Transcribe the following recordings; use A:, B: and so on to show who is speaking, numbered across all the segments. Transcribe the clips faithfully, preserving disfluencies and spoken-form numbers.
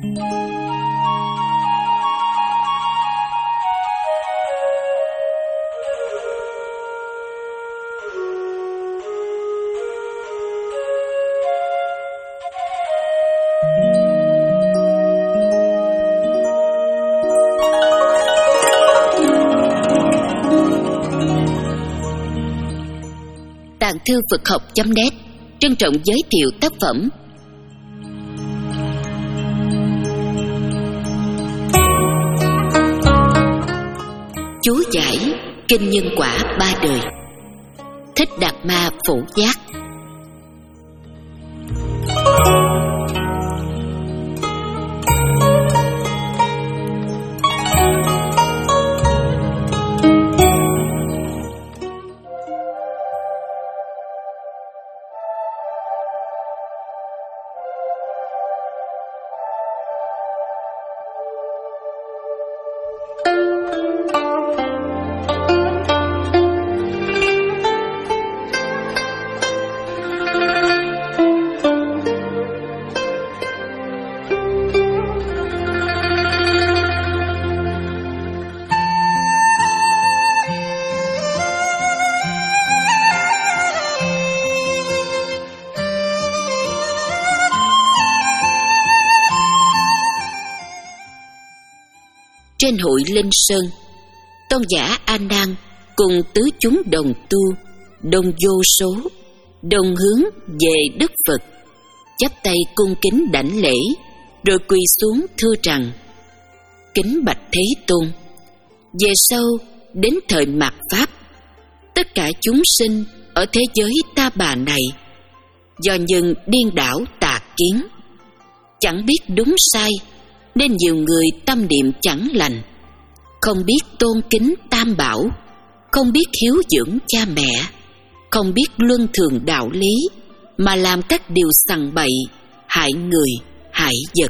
A: Tàng thư Phật học chấm net trân trọng giới thiệu tác phẩm Chú giải Kinh Nhân Quả Ba Đời, Thích Đạt Ma Phổ Giác. Trên hội Linh Sơn, tôn giả A Nan cùng tứ chúng đồng tu, đồng vô số, đồng hướng về Đức Phật, chắp tay cung kính đảnh lễ, rồi quỳ xuống thưa rằng: Kính bạch Thế Tôn, về sau đến thời mạt Pháp, tất cả chúng sinh ở thế giới ta bà này do nhân điên đảo tà kiến, chẳng biết đúng sai, nên nhiều người tâm niệm chẳng lành, không biết tôn kính Tam Bảo, không biết hiếu dưỡng cha mẹ, không biết luân thường đạo lý, mà làm các điều sằng bậy, hại người, hại vật.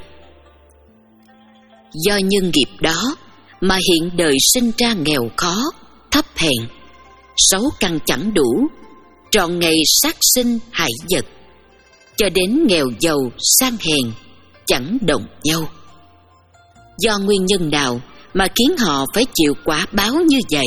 A: Do nhân nghiệp đó mà hiện đời sinh ra nghèo khó, thấp hèn, sáu căn chẳng đủ, trọn ngày sát sinh hại vật, cho đến nghèo giàu sang hèn chẳng đồng nhau. Do nguyên nhân nào mà khiến họ phải chịu quả báo như vậy?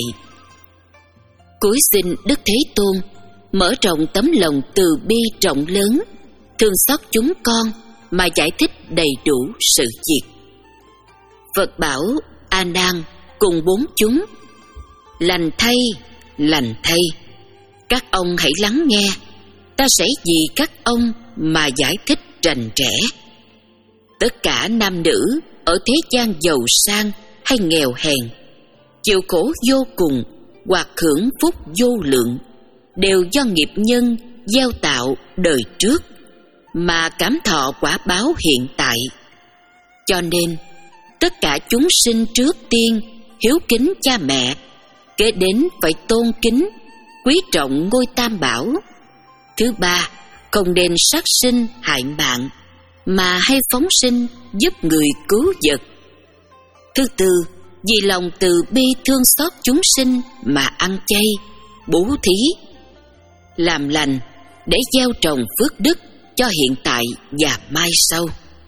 A: Cúi xin Đức Thế Tôn mở rộng tấm lòng từ bi rộng lớn, thương xót chúng con mà giải thích đầy đủ sự việc. Phật bảo A Nan cùng bốn chúng: Lành thay, lành thay, các ông hãy lắng nghe, ta sẽ vì các ông mà giải thích rành rẽ. Tất cả nam nữ ở thế gian giàu sang hay nghèo hèn, chịu khổ vô cùng hoặc hưởng phúc vô lượng, đều do nghiệp nhân gieo tạo đời trước mà cảm thọ quả báo hiện tại. Cho nên tất cả chúng sinh trước tiên hiếu kính cha mẹ, kế đến phải tôn kính quý trọng ngôi Tam Bảo. Thứ ba, không nên sát sinh hại mạng, mà hay phóng sinh giúp người cứu vật. Thứ tư, vì lòng từ bi thương xót chúng sinh mà ăn chay, bố thí, làm lành để gieo trồng phước đức cho hiện tại và mai sau.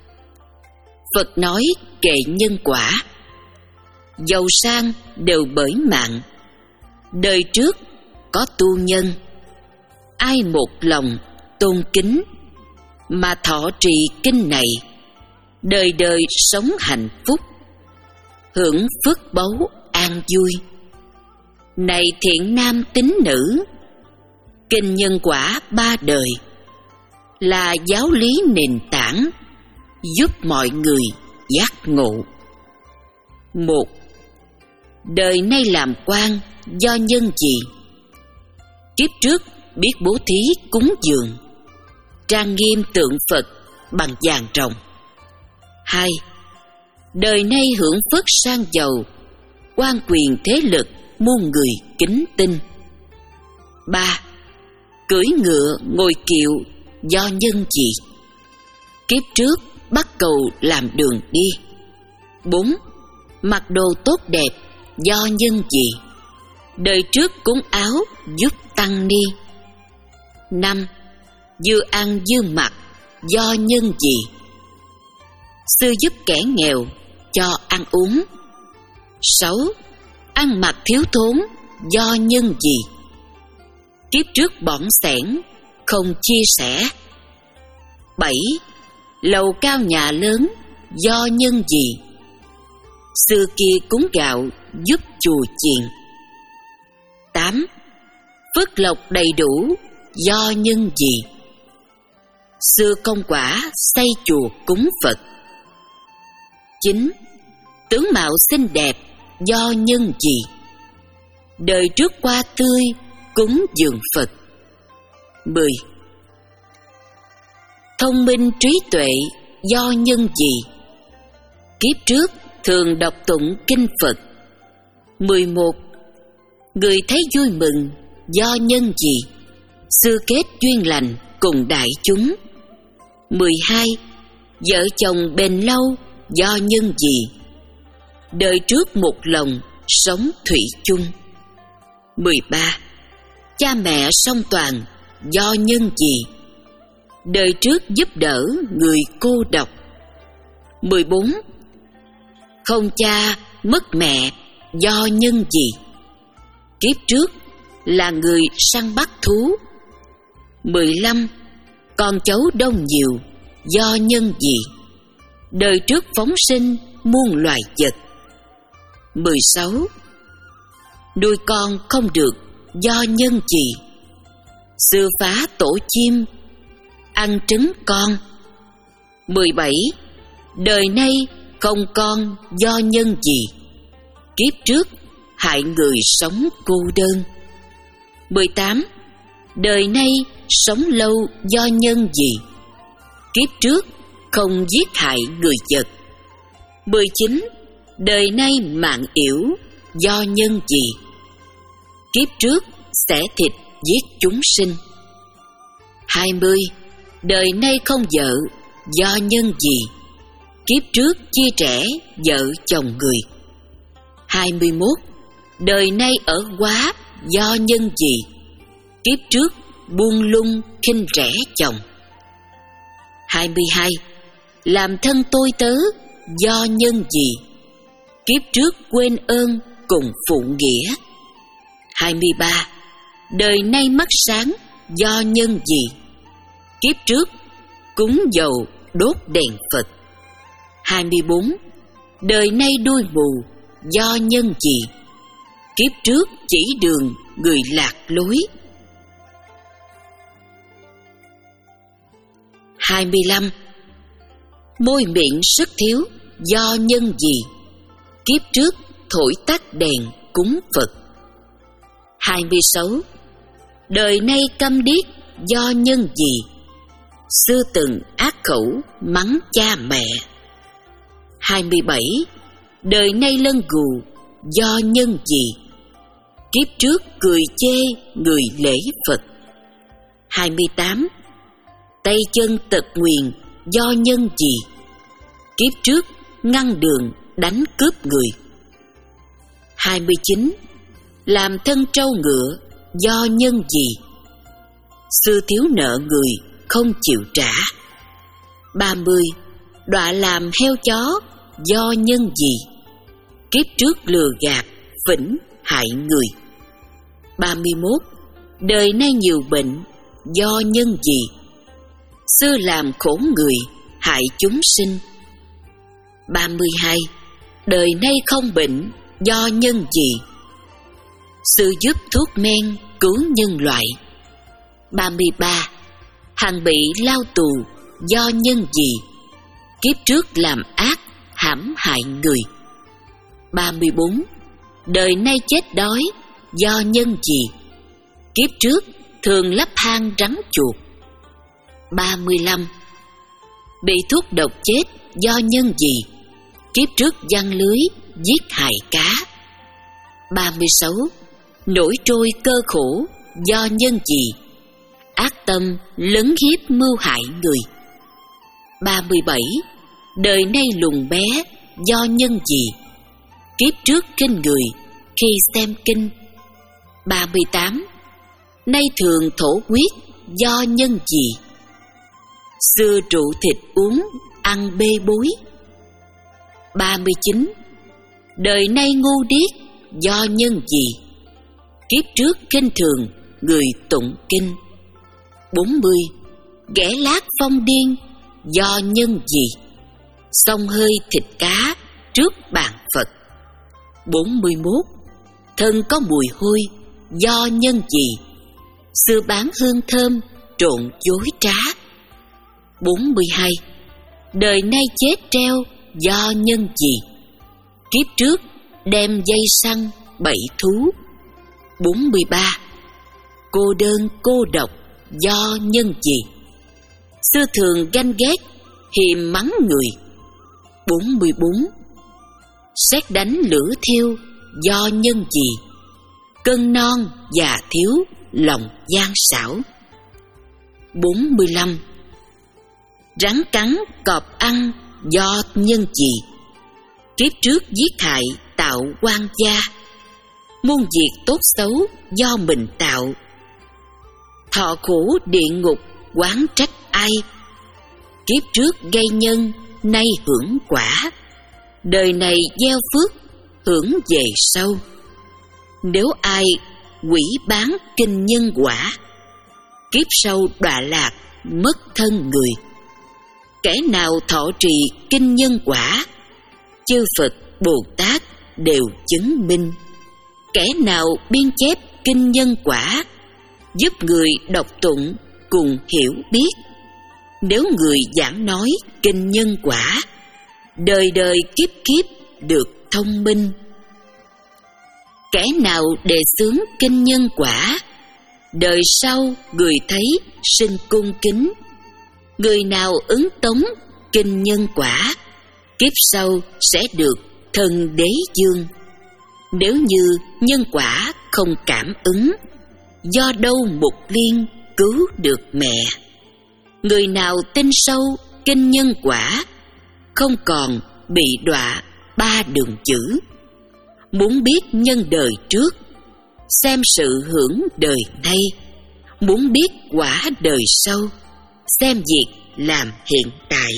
A: Phật nói kệ nhân quả, giàu sang đều bởi mạng. Đời trước có tu nhân, ai một lòng tôn kính mà thọ trì kinh này, đời đời sống hạnh phúc, hưởng phước báu an vui. Này thiện nam tín nữ, kinh nhân quả ba đời là giáo lý nền tảng giúp mọi người giác ngộ. Một, đời nay làm quan do nhân gì? Kiếp trước biết bố thí cúng dường, trang nghiêm tượng Phật bằng vàng ròng. Hai, đời nay hưởng phước sang giàu, quan quyền thế lực muôn người kính tin. Ba, cưỡi ngựa ngồi kiệu do nhân gì? Kiếp trước bắt cầu làm đường đi. Bốn, mặc đồ tốt đẹp do nhân gì? Đời trước cúng áo giúp tăng ni. Năm, vừa ăn vừa mặc do nhân gì? Xưa giúp kẻ nghèo cho ăn uống. Sáu. Ăn mặc thiếu thốn do nhân gì? Kiếp trước bỏng sẻn không chia sẻ. Bảy. Lầu cao nhà lớn do nhân gì? Xưa kia cúng gạo giúp chùa chiền. Tám. Phước lộc đầy đủ do nhân gì? Xưa công quả xây chùa cúng Phật. Chín. Tướng mạo xinh đẹp do nhân gì? Đời trước hoa tươi cúng dường Phật. Mười. Thông minh trí tuệ do nhân gì? Kiếp trước thường đọc tụng kinh Phật. Mười một. Người thấy vui mừng do nhân gì? Xưa kết duyên lành cùng đại chúng. Mười hai. Vợ chồng bền lâu do nhân gì? Đời trước một lòng sống thủy chung. Mười ba. Cha mẹ song toàn do nhân gì? Đời trước giúp đỡ người cô độc. Mười bốn. Không cha mất mẹ do nhân gì? Kiếp trước là người săn bắt thú. Mười lăm. Con cháu đông nhiều do nhân gì? Đời trước phóng sinh muôn loài vật. Mười sáu. Nuôi con không được do nhân gì? Xưa phá tổ chim ăn trứng con. Mười bảy. Đời nay không con do nhân gì? Kiếp trước hại người sống cô đơn. Mười tám. Đời nay sống lâu do nhân gì? Kiếp trước không giết hại người vật. Mười chín. Đời nay mạng yểu do nhân gì? Kiếp trước xẻ thịt giết chúng sinh. Hai mươi. Đời nay không vợ do nhân gì? Kiếp trước chia rẽ vợ chồng người. Hai mươi mốt. Đời nay ở quá do nhân gì? Kiếp trước buông lung khinh rẻ chồng. Hai mươi hai. Làm thân tôi tớ do nhân gì? Kiếp trước quên ơn cùng phụ nghĩa. Hai mươi ba. Đời nay mắt sáng do nhân gì? Kiếp trước cúng dầu đốt đèn Phật. Hai mươi bốn. Đời nay đuôi mù do nhân gì? Kiếp trước chỉ đường người lạc lối. Hai mươi lăm. Môi miệng sức thiếu do nhân gì? Kiếp trước thổi tắt đèn cúng Phật. Hai mươi sáu. Đời nay câm điếc do nhân gì? Xưa từng ác khẩu mắng cha mẹ. Hai mươi bảy. Đời nay lân gù do nhân gì? Kiếp trước cười chê người lễ Phật. Hai mươi tám. Tay chân tật nguyền do nhân gì? Kiếp trước ngăn đường đánh cướp người. Hai mươi chín. Làm thân trâu ngựa do nhân gì? Xưa thiếu nợ người không chịu trả. Ba mươi. Đọa làm heo chó do nhân gì? Kiếp trước lừa gạt phỉnh hại người. Ba mươi mốt. Đời nay nhiều bệnh do nhân gì? Xưa làm khổ người hại chúng sinh. Ba mươi hai. Đời nay không bệnh do nhân gì? Xưa giúp thuốc men cứu nhân loại. Ba mươi ba. Hằng bị lao tù do nhân gì? Kiếp trước làm ác hãm hại người. Ba mươi bốn. Đời nay chết đói do nhân gì? Kiếp trước thường lắp hang rắn chuột. Ba mươi lăm. Bị thuốc độc chết do nhân gì? Kiếp trước giăng lưới giết hại cá. Ba mươi sáu. Nổi trôi cơ khổ do nhân gì? Ác tâm lấn hiếp mưu hại người. Ba mươi bảy. Đời nay lùn bé do nhân gì? Kiếp trước kinh người khi xem kinh. Ba mươi tám. Nay thường thổ huyết do nhân gì? Xưa rượu thịt uống ăn bê bối. ba mươi chín. Đời nay ngu điếc do nhân gì? Kiếp trước khinh thường người tụng kinh. bốn mươi. Ghẻ lát phong điên do nhân gì? Xông hơi thịt cá trước bàn Phật. bốn mươi mốt. Thân có mùi hôi do nhân gì? Xưa bán hương thơm trộn dối trá. bốn mươi hai. Đời nay chết treo do nhân gì? Kiếp trước đem dây săn bẫy thú. bốn mươi ba. Cô đơn cô độc do nhân gì? Xưa thường ganh ghét hiềm mắng người. bốn mươi bốn. Sét đánh lửa thiêu do nhân gì? Cân non già thiếu lòng gian xảo. bốn mươi lăm. Rắn cắn cọp ăn do nhân gì? Kiếp trước giết hại tạo oan gia. Muôn việc tốt xấu do mình tạo. Thọ khổ địa ngục oán trách ai? Kiếp trước gây nhân nay hưởng quả. Đời này gieo phước hưởng về sau. Nếu ai quỷ bán kinh nhân quả, kiếp sau đọa lạc mất thân người. Kẻ nào thọ trì kinh nhân quả, chư Phật Bồ Tát đều chứng minh. Kẻ nào biên chép kinh nhân quả, giúp người đọc tụng cùng hiểu biết. Nếu người giảng nói kinh nhân quả, đời đời kiếp kiếp được thông minh. Kẻ nào đề xướng kinh nhân quả, đời sau người thấy sinh cung kính. Người nào ứng tống kinh nhân quả, kiếp sau sẽ được thân đế dương. Nếu như nhân quả không cảm ứng, do đâu Mục Liên cứu được mẹ. Người nào tin sâu kinh nhân quả, không còn bị đọa ba đường chữ. Muốn biết nhân đời trước, xem sự hưởng đời nay. Muốn biết quả đời sau, xem việc làm hiện tại.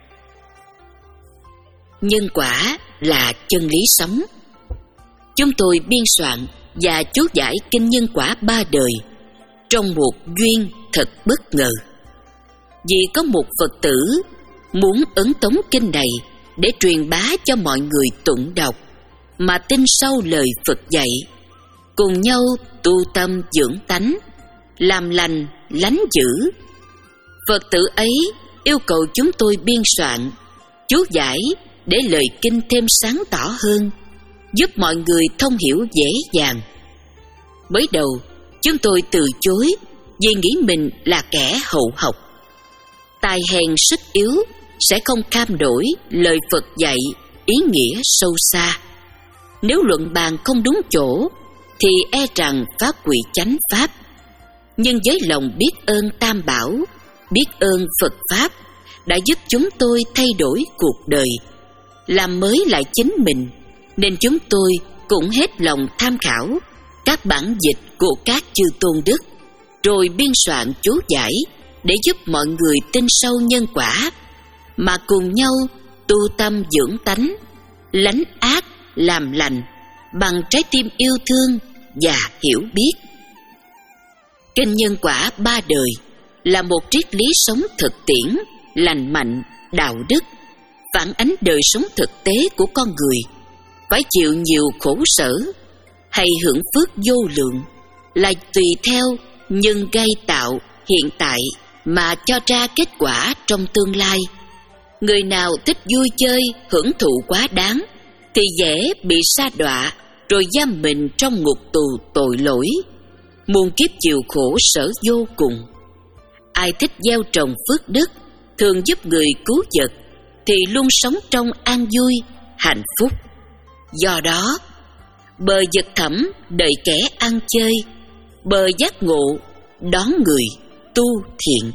A: Nhân quả là chân lý sống. Chúng tôi biên soạn và chú giải kinh nhân quả ba đời trong một duyên thật bất ngờ. Vì có một Phật tử muốn ấn tống kinh này để truyền bá cho mọi người tụng đọc, mà tin sâu lời Phật dạy, cùng nhau tu tâm dưỡng tánh, làm lành lánh dữ. Phật tử ấy yêu cầu chúng tôi biên soạn, chú giải để lời kinh thêm sáng tỏ hơn, giúp mọi người thông hiểu dễ dàng. Mới đầu chúng tôi từ chối vì nghĩ mình là kẻ hậu học. Tài hèn sức yếu sẽ không kham đổi lời Phật dạy ý nghĩa sâu xa. Nếu luận bàn không đúng chỗ thì e rằng phá hủy chánh pháp. Nhưng với lòng biết ơn Tam Bảo, biết ơn Phật Pháp đã giúp chúng tôi thay đổi cuộc đời, làm mới lại chính mình, nên chúng tôi cũng hết lòng tham khảo các bản dịch của các chư tôn đức, rồi biên soạn chú giải để giúp mọi người tin sâu nhân quả, mà cùng nhau tu tâm dưỡng tánh, lánh ác làm lành bằng trái tim yêu thương và hiểu biết. Kinh nhân quả ba đời là một triết lý sống thực tiễn, lành mạnh, đạo đức, phản ánh đời sống thực tế của con người, phải chịu nhiều khổ sở hay hưởng phước vô lượng là tùy theo nhân gây tạo hiện tại mà cho ra kết quả trong tương lai. Người nào thích vui chơi, hưởng thụ quá đáng thì dễ bị sa đọa rồi giam mình trong ngục tù tội lỗi, muôn kiếp chịu khổ sở vô cùng. Ai thích gieo trồng phước đức, thường giúp người cứu vật thì luôn sống trong an vui, hạnh phúc. Do đó, bờ vực thẳm đợi kẻ ăn chơi, bờ giác ngộ đón người tu thiện.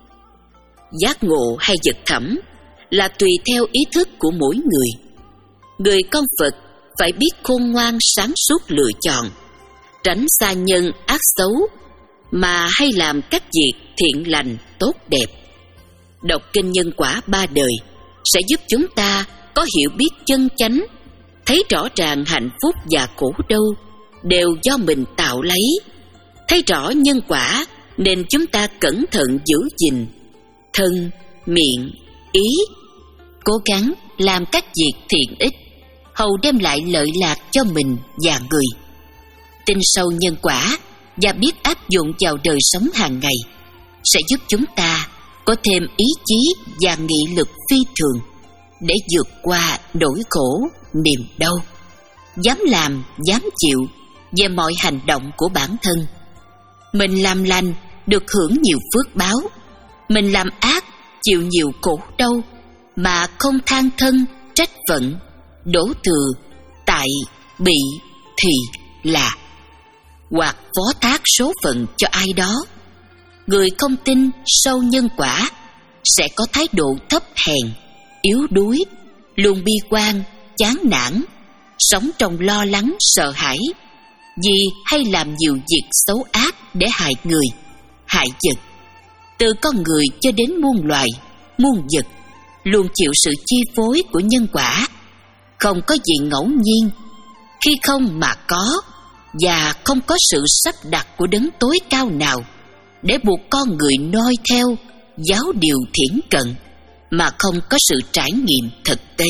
A: Giác ngộ hay vực thẳm là tùy theo ý thức của mỗi người. Người con Phật phải biết khôn ngoan sáng suốt lựa chọn, tránh xa nhân ác xấu, mà hay làm các việc thiện lành tốt đẹp. Đọc kinh nhân quả ba đời sẽ giúp chúng ta có có hiểu biết chân chánh, thấy rõ ràng hạnh phúc và khổ đau đều do mình tạo lấy, thấy rõ nhân quả nên chúng ta cẩn thận giữ gìn thân, miệng, ý, cố gắng làm các việc thiện ích, hầu đem lại lợi lạc cho mình và người. Tin sâu nhân quả và biết áp dụng vào đời sống hàng ngày sẽ giúp chúng ta có thêm ý chí và nghị lực phi thường để vượt qua nỗi khổ, niềm đau, dám làm, dám chịu về mọi hành động của bản thân. Mình làm lành được hưởng nhiều phước báo, mình làm ác chịu nhiều khổ đau mà không than thân trách phận, đổ thừa tại bị thì là, hoặc phó thác số phận cho ai đó. Người không tin sâu nhân quả sẽ có thái độ thấp hèn, yếu đuối, luôn bi quan, chán nản, sống trong lo lắng sợ hãi, vì hay làm nhiều việc xấu ác để hại người, hại vật. Từ con người cho đến muôn loài, muôn vật luôn chịu sự chi phối của nhân quả. Không có gì ngẫu nhiên, khi không mà có, và không có sự sắp đặt của đấng tối cao nào để buộc con người noi theo giáo điều thiển cận mà không có sự trải nghiệm thực tế.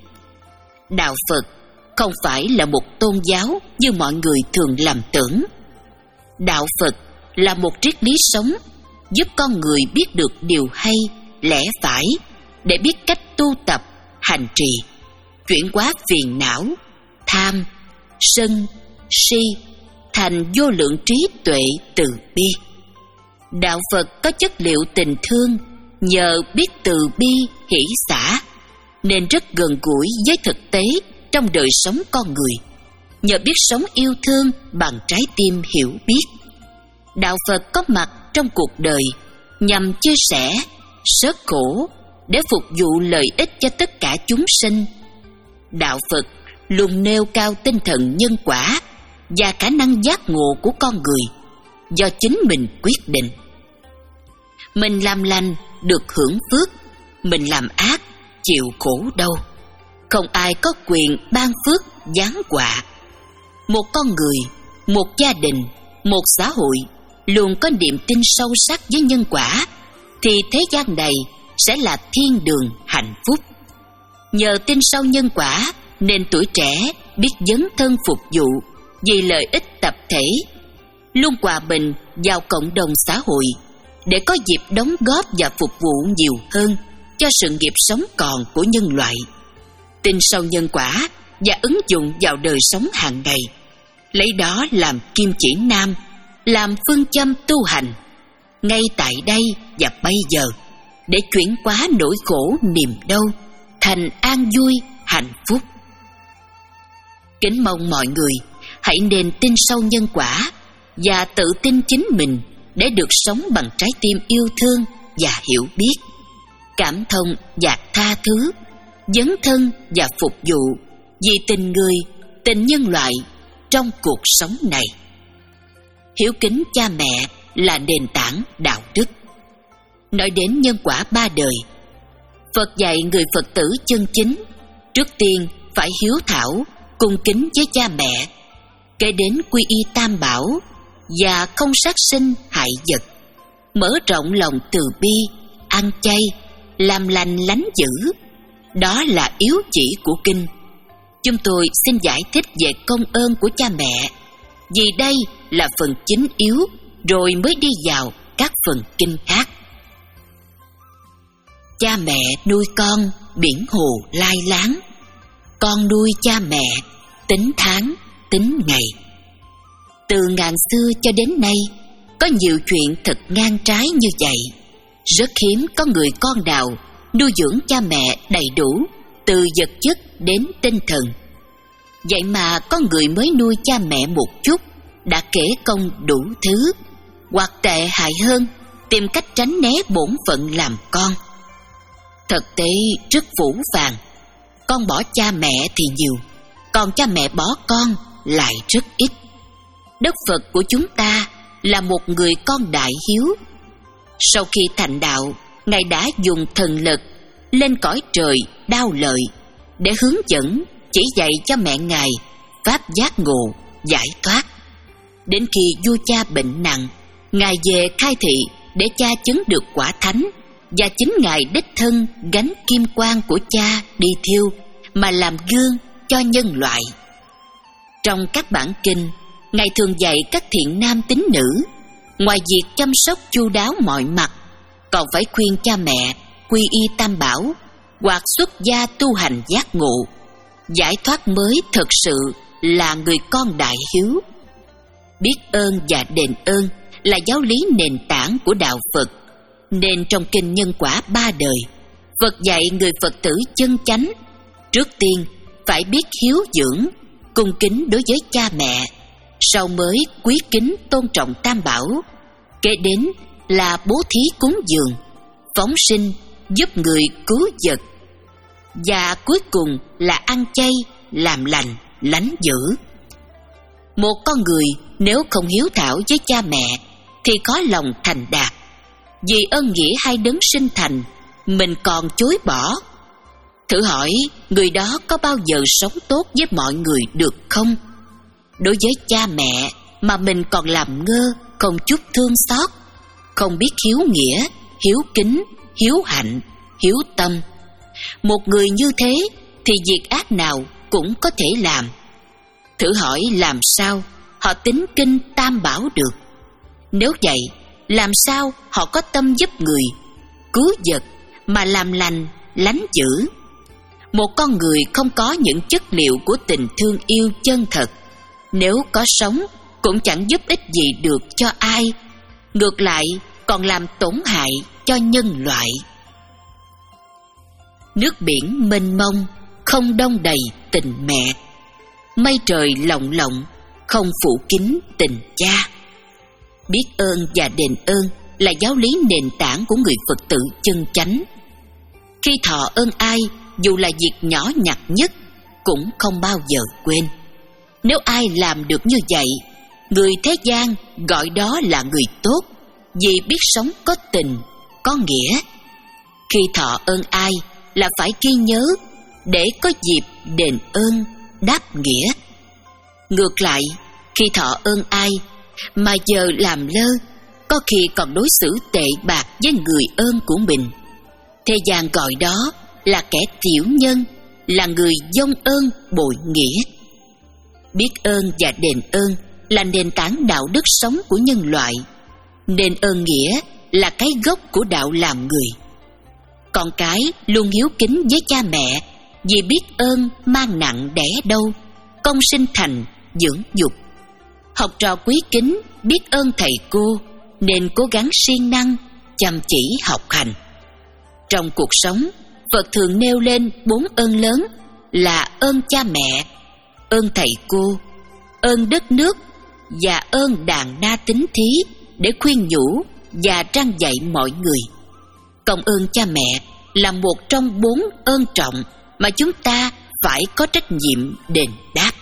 A: Đạo Phật không phải là một tôn giáo như mọi người thường lầm tưởng. Đạo Phật là một triết lý sống giúp con người biết được điều hay, lẽ phải để biết cách tu tập, hành trì, chuyển hóa phiền não, tham, sân, si thành vô lượng trí tuệ từ bi. Đạo Phật có chất liệu tình thương, nhờ biết từ bi, hỷ xả nên rất gần gũi với thực tế trong đời sống con người, nhờ biết sống yêu thương bằng trái tim hiểu biết. Đạo Phật có mặt trong cuộc đời nhằm chia sẻ, sớt khổ để phục vụ lợi ích cho tất cả chúng sinh. Đạo Phật luôn nêu cao tinh thần nhân quả và khả năng giác ngộ của con người do chính mình quyết định. Mình làm lành được hưởng phước, mình làm ác chịu khổ đau. Không ai có quyền ban phước giáng họa. Một con người, một gia đình, một xã hội luôn có niềm tin sâu sắc với nhân quả thì thế gian này sẽ là thiên đường hạnh phúc. Nhờ tin sâu nhân quả nên tuổi trẻ biết dấn thân phục vụ vì lợi ích tập thể, luôn hòa bình vào cộng đồng xã hội để có dịp đóng góp và phục vụ nhiều hơn cho sự nghiệp sống còn của nhân loại. Tin sâu nhân quả và ứng dụng vào đời sống hàng ngày, lấy đó làm kim chỉ nam, làm phương châm tu hành ngay tại đây và bây giờ để chuyển hóa nỗi khổ niềm đau thành an vui hạnh phúc. Kính mong mọi người hãy nên tin sâu nhân quả và tự tin chính mình để được sống bằng trái tim yêu thương và hiểu biết, cảm thông và tha thứ, dấn thân và phục vụ vì tình người, tình nhân loại trong cuộc sống này. Hiếu kính cha mẹ là nền tảng đạo đức. Nói đến nhân quả ba đời, Phật dạy người Phật tử chân chính trước tiên phải hiếu thảo, cung kính với cha mẹ, kế đến quy y tam bảo và không sát sinh hại vật, mở rộng lòng từ bi, ăn chay, làm lành lánh dữ. Đó là yếu chỉ của kinh. Chúng tôi xin giải thích về công ơn của cha mẹ, vì đây là phần chính yếu, rồi mới đi vào các phần kinh khác. Cha mẹ nuôi con, biển hồ lai láng. Con nuôi cha mẹ, tính tháng, tính ngày. Từ ngàn xưa cho đến nay, có nhiều chuyện thật ngang trái như vậy. Rất hiếm có người con nào nuôi dưỡng cha mẹ đầy đủ, từ vật chất đến tinh thần. Vậy mà có người mới nuôi cha mẹ một chút đã kể công đủ thứ, hoặc tệ hại hơn, tìm cách tránh né bổn phận làm con. Thực tế rất phũ phàng. Con bỏ cha mẹ thì nhiều, còn cha mẹ bỏ con lại rất ít. Đức Phật của chúng ta là một người con đại hiếu. Sau khi thành đạo, Ngài đã dùng thần lực lên cõi trời đao lợi, để hướng dẫn, chỉ dạy cho mẹ Ngài pháp giác ngộ, giải thoát. Đến khi vua cha bệnh nặng, Ngài về khai thị để cha chứng được quả thánh, và chính Ngài đích thân gánh kim quang của cha đi thiêu mà làm gương cho nhân loại. Trong các bản kinh, Ngài thường dạy các thiện nam tín nữ, ngoài việc chăm sóc chu đáo mọi mặt, còn phải khuyên cha mẹ quy y tam bảo hoặc xuất gia tu hành giác ngộ. Giải thoát mới thực sự là người con đại hiếu. Biết ơn và đền ơn là giáo lý nền tảng của đạo Phật, nên trong kinh Nhân Quả ba đời, Phật dạy người Phật tử chân chánh trước tiên phải biết hiếu dưỡng, cung kính đối với cha mẹ, sau mới quý kính tôn trọng tam bảo, kế đến là bố thí cúng dường, phóng sinh giúp người cứu vật, và cuối cùng là ăn chay, làm lành, lánh dữ. Một con người nếu không hiếu thảo với cha mẹ thì khó lòng thành đạt. Vì ơn nghĩa hai đấng sinh thành, mình còn chối bỏ. Thử hỏi người đó có bao giờ sống tốt với mọi người được không? Đối với cha mẹ mà mình còn làm ngơ, không chút thương xót, không biết hiếu nghĩa, hiếu kính, hiếu hạnh, hiếu tâm. Một người như thế thì việc ác nào cũng có thể làm. Thử hỏi làm sao họ tín kinh tam bảo được? Nếu vậy, làm sao họ có tâm giúp người, cứu vật mà làm lành, lánh dữ? Một con người không có những chất liệu của tình thương yêu chân thật, nếu có sống cũng chẳng giúp ích gì được cho ai, ngược lại còn làm tổn hại cho nhân loại. Nước biển mênh mông, không đong đầy tình mẹ. Mây trời lộng lộng, không phủ kín tình cha. Biết ơn và đền ơn là giáo lý nền tảng của người Phật tử chân chánh. Khi thọ ơn ai, dù là việc nhỏ nhặt nhất, cũng không bao giờ quên. Nếu ai làm được như vậy, người thế gian gọi đó là người tốt, vì biết sống có tình, có nghĩa. Khi thọ ơn ai là phải ghi nhớ, để có dịp đền ơn, đáp nghĩa. Ngược lại, khi thọ ơn ai mà giờ làm lơ, có khi còn đối xử tệ bạc với người ơn của mình, thế gian gọi đó là kẻ tiểu nhân, là người vong ơn bội nghĩa. Biết ơn và đền ơn là nền tảng đạo đức sống của nhân loại. Đền ơn nghĩa là cái gốc của đạo làm người. Con cái luôn hiếu kính với cha mẹ, vì biết ơn mang nặng đẻ đâu, công sinh thành dưỡng dục. Học trò quý kính biết ơn thầy cô, nên cố gắng siêng năng, chăm chỉ học hành. Trong cuộc sống, Phật thường nêu lên bốn ơn lớn là ơn cha mẹ, ơn thầy cô, ơn đất nước và ơn đàn na tín thí, để khuyên nhủ và răn dạy mọi người. Công ơn cha mẹ là một trong bốn ơn trọng mà chúng ta phải có trách nhiệm đền đáp.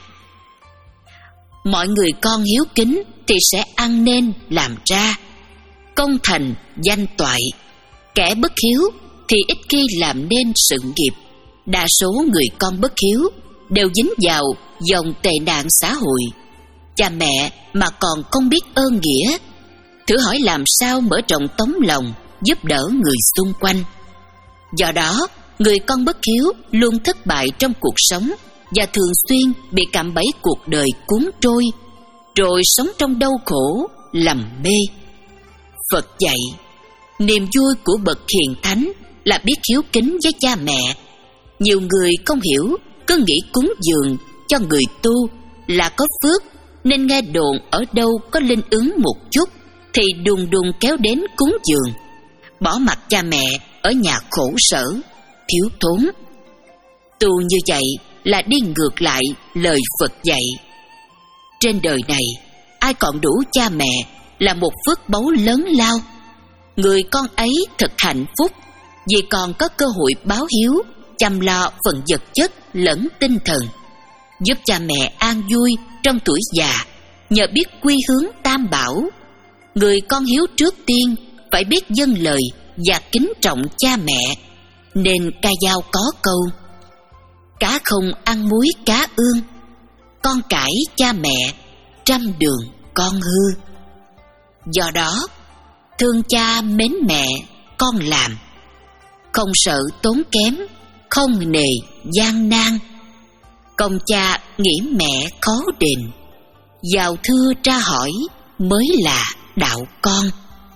A: Mọi người con hiếu kính thì sẽ ăn nên làm ra, công thành danh toại. Kẻ bất hiếu thì ít khi làm nên sự nghiệp. Đa số người con bất hiếu đều dính vào dòng tệ nạn xã hội. Cha mẹ mà còn không biết ơn nghĩa, thử hỏi làm sao mở rộng tấm lòng giúp đỡ người xung quanh. Do đó, người con bất hiếu luôn thất bại trong cuộc sống và thường xuyên bị cạm bẫy cuộc đời cuốn trôi, rồi sống trong đau khổ, lầm mê. Phật dạy, niềm vui của bậc hiền thánh là biết hiếu kính với cha mẹ. Nhiều người không hiểu, cứ nghĩ cúng dường cho người tu là có phước, nên nghe đồn ở đâu có linh ứng một chút thì đùng đùng kéo đến cúng dường, bỏ mặc cha mẹ ở nhà khổ sở, thiếu thốn. Tu như vậy là đi ngược lại lời Phật dạy. Trên đời này, ai còn đủ cha mẹ là một phước báu lớn lao. Người con ấy thật hạnh phúc vì còn có cơ hội báo hiếu, chăm lo phần vật chất lẫn tinh thần, giúp cha mẹ an vui trong tuổi già nhờ biết quy hướng tam bảo. Người con hiếu trước tiên phải biết dâng lời và kính trọng cha mẹ, nên ca dao có câu: Cá không ăn muối cá ương, con cãi cha mẹ, trăm đường con hư. Do đó, thương cha mến mẹ con làm, không sợ tốn kém, không nề gian nan. Công cha nghĩ mẹ khó đền, giàu thưa tra hỏi mới là đạo con.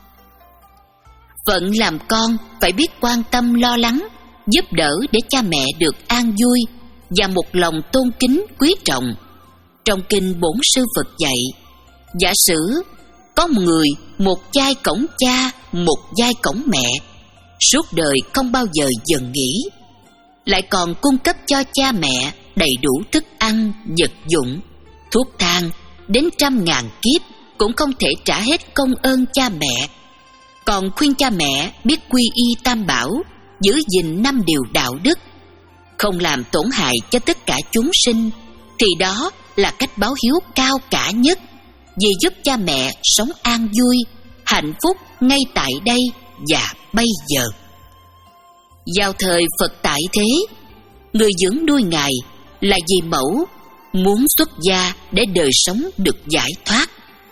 A: Phận làm con phải biết quan tâm lo lắng, giúp đỡ để cha mẹ được an vui và một lòng tôn kính quý trọng. Trong kinh Bổn Sư Phật dạy, giả sử có một người một vai cổng cha, một vai cổng mẹ, suốt đời không bao giờ dừng nghỉ, lại còn cung cấp cho cha mẹ đầy đủ thức ăn, vật dụng, thuốc thang đến trăm ngàn kiếp cũng không thể trả hết công ơn cha mẹ. Còn khuyên cha mẹ biết quy y tam bảo, giữ gìn năm điều đạo đức, không làm tổn hại cho tất cả chúng sinh, thì đó là cách báo hiếu cao cả nhất, vì giúp cha mẹ sống an vui, hạnh phúc ngay tại đây và bây giờ. Vào thời Phật tại thế, người dưỡng nuôi Ngài là vì mẫu muốn xuất gia để đời sống được giải thoát.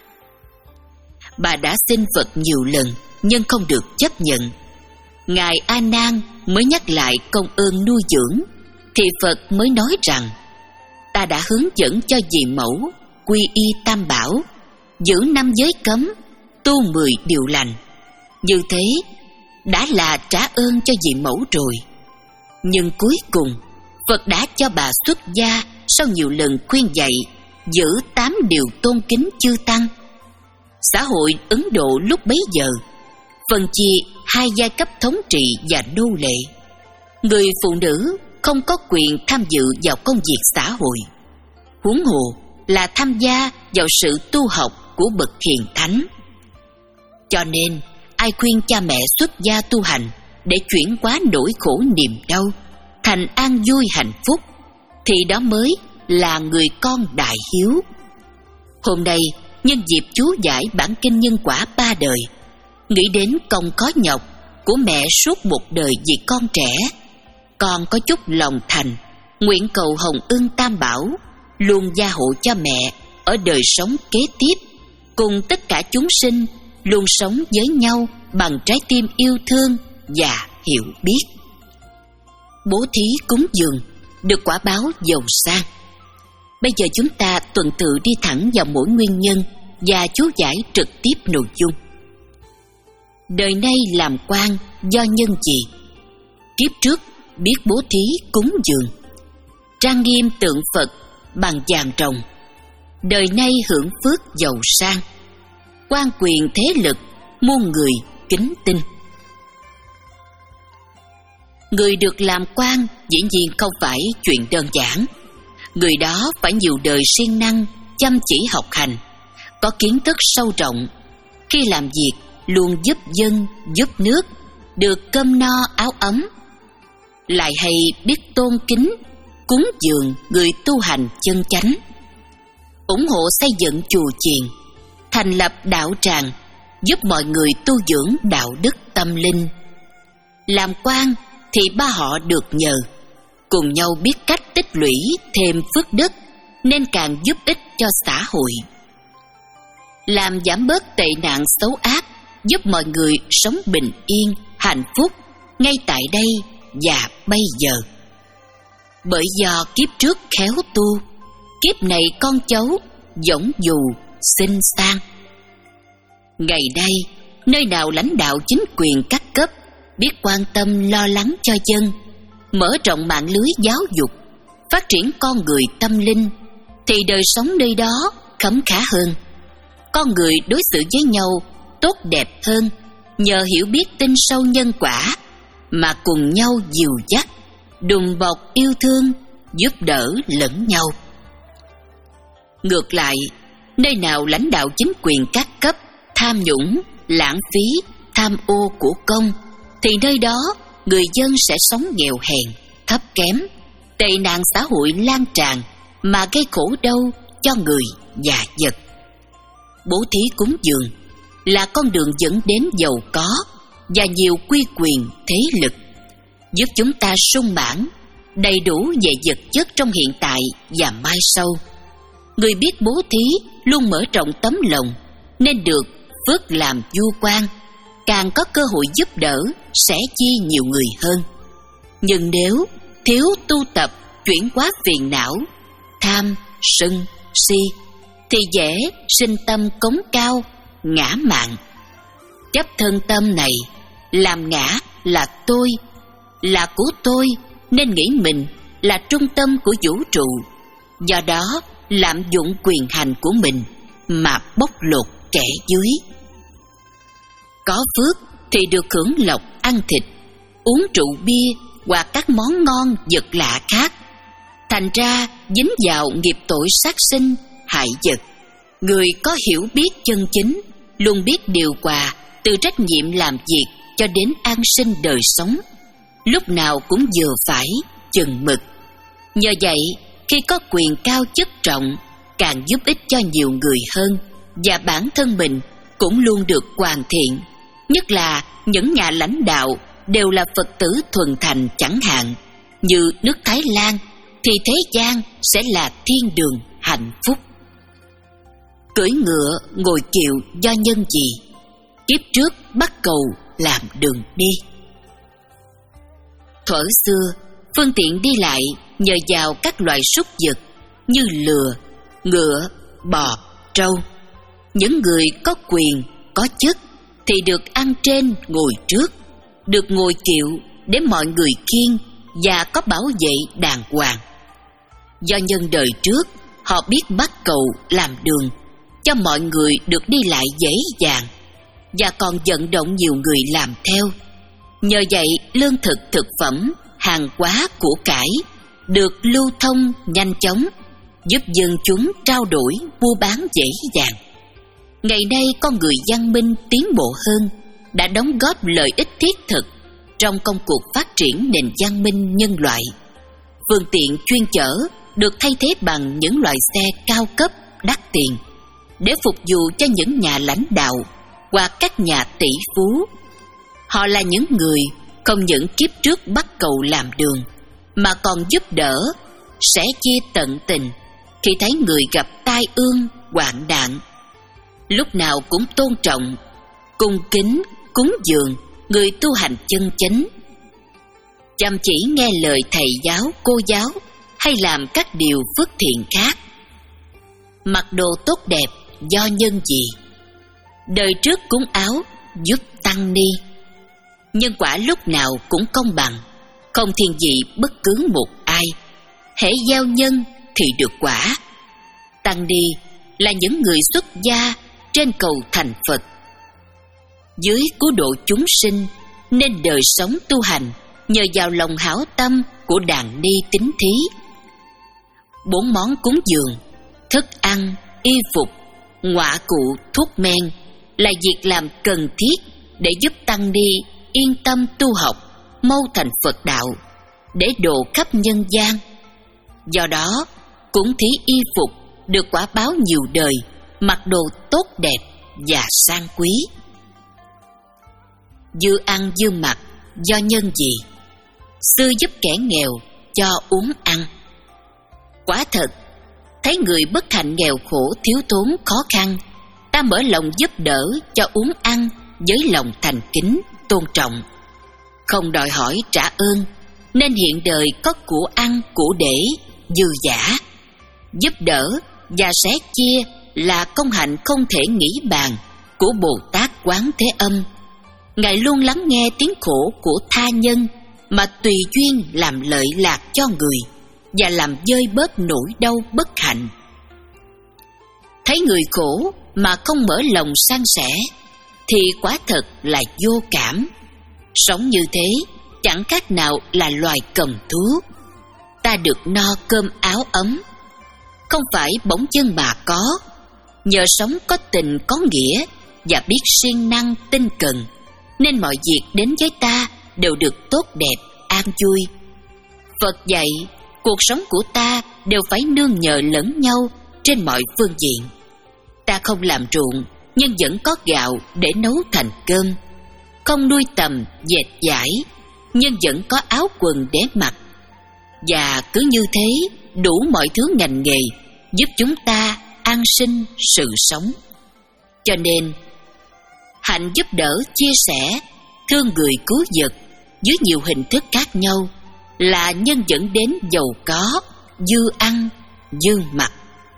A: Bà đã xin Phật nhiều lần nhưng không được chấp nhận. Ngài A Nan mới nhắc lại công ơn nuôi dưỡng, thì Phật mới nói rằng: ta đã hướng dẫn cho dì mẫu quy y tam bảo, giữ năm giới cấm, tu mười điều lành. Như thế đã là trả ơn cho dì mẫu rồi. Nhưng cuối cùng Phật đã cho bà xuất gia sau nhiều lần khuyên dạy giữ tám điều tôn kính chư tăng. Xã hội Ấn Độ lúc bấy giờ phân chia hai giai cấp thống trị và nô lệ. Người phụ nữ không có quyền tham dự vào công việc xã hội, huống hồ là tham gia vào sự tu học của bậc hiền thánh. Cho nên ai khuyên cha mẹ xuất gia tu hành để chuyển hóa nỗi khổ niềm đau thành an vui hạnh phúc, thì đó mới là người con đại hiếu. Hôm nay nhân dịp chú giải bản kinh nhân quả ba đời, nghĩ đến công khó nhọc của mẹ suốt một đời vì con trẻ, con có chút lòng thành, nguyện cầu Hồng Ưng Tam Bảo luôn gia hộ cho mẹ ở đời sống kế tiếp, cùng tất cả chúng sinh luôn sống với nhau bằng trái tim yêu thương và hiểu biết. Bố thí cúng dường được quả báo giàu sang. Bây giờ chúng ta tuần tự đi thẳng vào mỗi nguyên nhân và chú giải trực tiếp nội dung. Đời nay làm quan do nhân gì? Kiếp trước biết bố thí cúng dường, trang nghiêm tượng Phật bằng vàng rồng. Đời nay hưởng phước giàu sang, quan quyền thế lực muôn người kính tin. Người được làm quan dĩ nhiên không phải chuyện đơn giản. Người đó phải nhiều đời siêng năng, chăm chỉ học hành, có kiến thức sâu rộng. Khi làm việc luôn giúp dân, giúp nước, được cơm no áo ấm. Lại hay biết tôn kính, cúng dường người tu hành chân chánh, ủng hộ xây dựng chùa chiền, thành lập đạo tràng, giúp mọi người tu dưỡng đạo đức tâm linh. Làm quan thì ba họ được nhờ, cùng nhau biết cách tích lũy thêm phước đức, nên càng giúp ích cho xã hội. Làm giảm bớt tệ nạn xấu ác, giúp mọi người sống bình yên, hạnh phúc ngay tại đây và bây giờ. Bởi do kiếp trước khéo tu, kiếp này con cháu dõng dù xinh sang. Ngày nay, nơi nào lãnh đạo chính quyền các cấp biết quan tâm lo lắng cho dân, mở rộng mạng lưới giáo dục, phát triển con người tâm linh, thì đời sống nơi đó khấm khá hơn. Con người đối xử với nhau tốt đẹp hơn, nhờ hiểu biết tin sâu nhân quả mà cùng nhau dìu dắt, đùm bọc yêu thương, giúp đỡ lẫn nhau. Ngược lại, nơi nào lãnh đạo chính quyền các cấp tham nhũng, lãng phí, tham ô của công, thì nơi đó người dân sẽ sống nghèo hèn, thấp kém, tệ nạn xã hội lan tràn mà gây khổ đau cho người và vật. Bố thí cúng dường là con đường dẫn đến giàu có và nhiều quy quyền thế lực, giúp chúng ta sung mãn, đầy đủ về vật chất trong hiện tại và mai sau. Người biết bố thí luôn mở rộng tấm lòng, nên được phước làm vua quan, càng có cơ hội giúp đỡ, sẻ chia nhiều người hơn. Nhưng nếu thiếu tu tập chuyển hóa phiền não, tham, sân, si, thì dễ sinh tâm cống cao, ngã mạn. Chấp thân tâm này, làm ngã là tôi, là của tôi, nên nghĩ mình là trung tâm của vũ trụ, do đó lạm dụng quyền hành của mình mà bóc lột kẻ dưới. Có phước thì được hưởng lộc ăn thịt, uống rượu bia hoặc các món ngon vật lạ khác, thành ra dính vào nghiệp tội sát sinh, hại vật. Người có hiểu biết chân chính luôn biết điều hòa từ trách nhiệm làm việc cho đến an sinh đời sống, lúc nào cũng vừa phải, chừng mực. Nhờ vậy, khi có quyền cao chức trọng, càng giúp ích cho nhiều người hơn, và bản thân mình cũng luôn được hoàn thiện. Nhất là những nhà lãnh đạo đều là Phật tử thuần thành chẳng hạn, như nước Thái Lan, thì thế gian sẽ là thiên đường hạnh phúc. Cưỡi ngựa ngồi kiệu do nhân gì? Kiếp trước bắt cầu làm đường đi. Thuở xưa, phương tiện đi lại nhờ vào các loại súc vật như lừa, ngựa, bò, trâu. Những người có quyền, có chức thì được ăn trên ngồi trước, được ngồi kiệu để mọi người khiêng và có bảo vệ đàng hoàng. Do nhân đời trước họ biết bắt cầu làm đường cho mọi người được đi lại dễ dàng, và còn vận động nhiều người làm theo. Nhờ vậy, lương thực, thực phẩm, hàng hóa, của cải được lưu thông nhanh chóng, giúp dân chúng trao đổi, mua bán dễ dàng. Ngày nay, con người văn minh tiến bộ hơn đã đóng góp lợi ích thiết thực trong công cuộc phát triển nền văn minh nhân loại. Phương tiện chuyên chở được thay thế bằng những loại xe cao cấp, đắt tiền, để phục vụ cho những nhà lãnh đạo hoặc các nhà tỷ phú. Họ là những người không những kiếp trước bắt cầu làm đường, mà còn giúp đỡ, sẻ chia tận tình khi thấy người gặp tai ương, hoạn nạn. Lúc nào cũng tôn trọng, cung kính, cúng dường người tu hành chân chánh, chăm chỉ nghe lời thầy giáo, cô giáo, hay làm các điều phước thiện khác. Mặc đồ tốt đẹp do nhân gì? Đời trước cúng áo giúp tăng ni. Nhân quả lúc nào cũng công bằng, không thiên vị bất cứ một ai. Hễ gieo nhân thì được quả. Tăng ni là những người xuất gia trên cầu thành Phật, dưới cứu độ chúng sinh, nên đời sống tu hành nhờ vào lòng hảo tâm của đàn ni tín thí. Bốn món cúng dường, thức ăn, y phục, ngọa cụ, thuốc men là việc làm cần thiết để giúp tăng ni yên tâm tu học, mau thành Phật đạo, để độ khắp nhân gian. Do đó, cúng thí y phục được quả báo nhiều đời, mặc đồ tốt đẹp và sang quý. Dư ăn dư mặc do nhân gì? Sư giúp kẻ nghèo cho uống ăn. Quả thật, thấy người bất hạnh nghèo khổ, thiếu thốn, khó khăn, ta mở lòng giúp đỡ cho uống ăn với lòng thành kính, tôn trọng, không đòi hỏi trả ơn, nên hiện đời có của ăn, của để, dư dả. Giúp đỡ và sẻ chia là công hạnh không thể nghĩ bàn của Bồ Tát Quán Thế Âm. Ngài luôn lắng nghe tiếng khổ của tha nhân mà tùy duyên làm lợi lạc cho người, và làm vơi bớt nỗi đau bất hạnh. Thấy người khổ mà không mở lòng san sẻ thì quả thật là vô cảm. Sống như thế chẳng khác nào là loài cầm thú. Ta được no cơm áo ấm, không phải bỗng dưng mà có. Nhờ sống có tình có nghĩa và biết siêng năng tinh cần, nên mọi việc đến với ta đều được tốt đẹp, an vui. Phật dạy, cuộc sống của ta đều phải nương nhờ lẫn nhau trên mọi phương diện. Ta không làm ruộng nhưng vẫn có gạo để nấu thành cơm, không nuôi tầm dệt vải nhưng vẫn có áo quần để mặc. Và cứ như thế, đủ mọi thứ ngành nghề giúp chúng ta an sinh sự sống. Cho nên, hạnh giúp đỡ, chia sẻ, thương người cứu vật dưới nhiều hình thức khác nhau là nhân dẫn đến giàu có, dư ăn, dư mặc.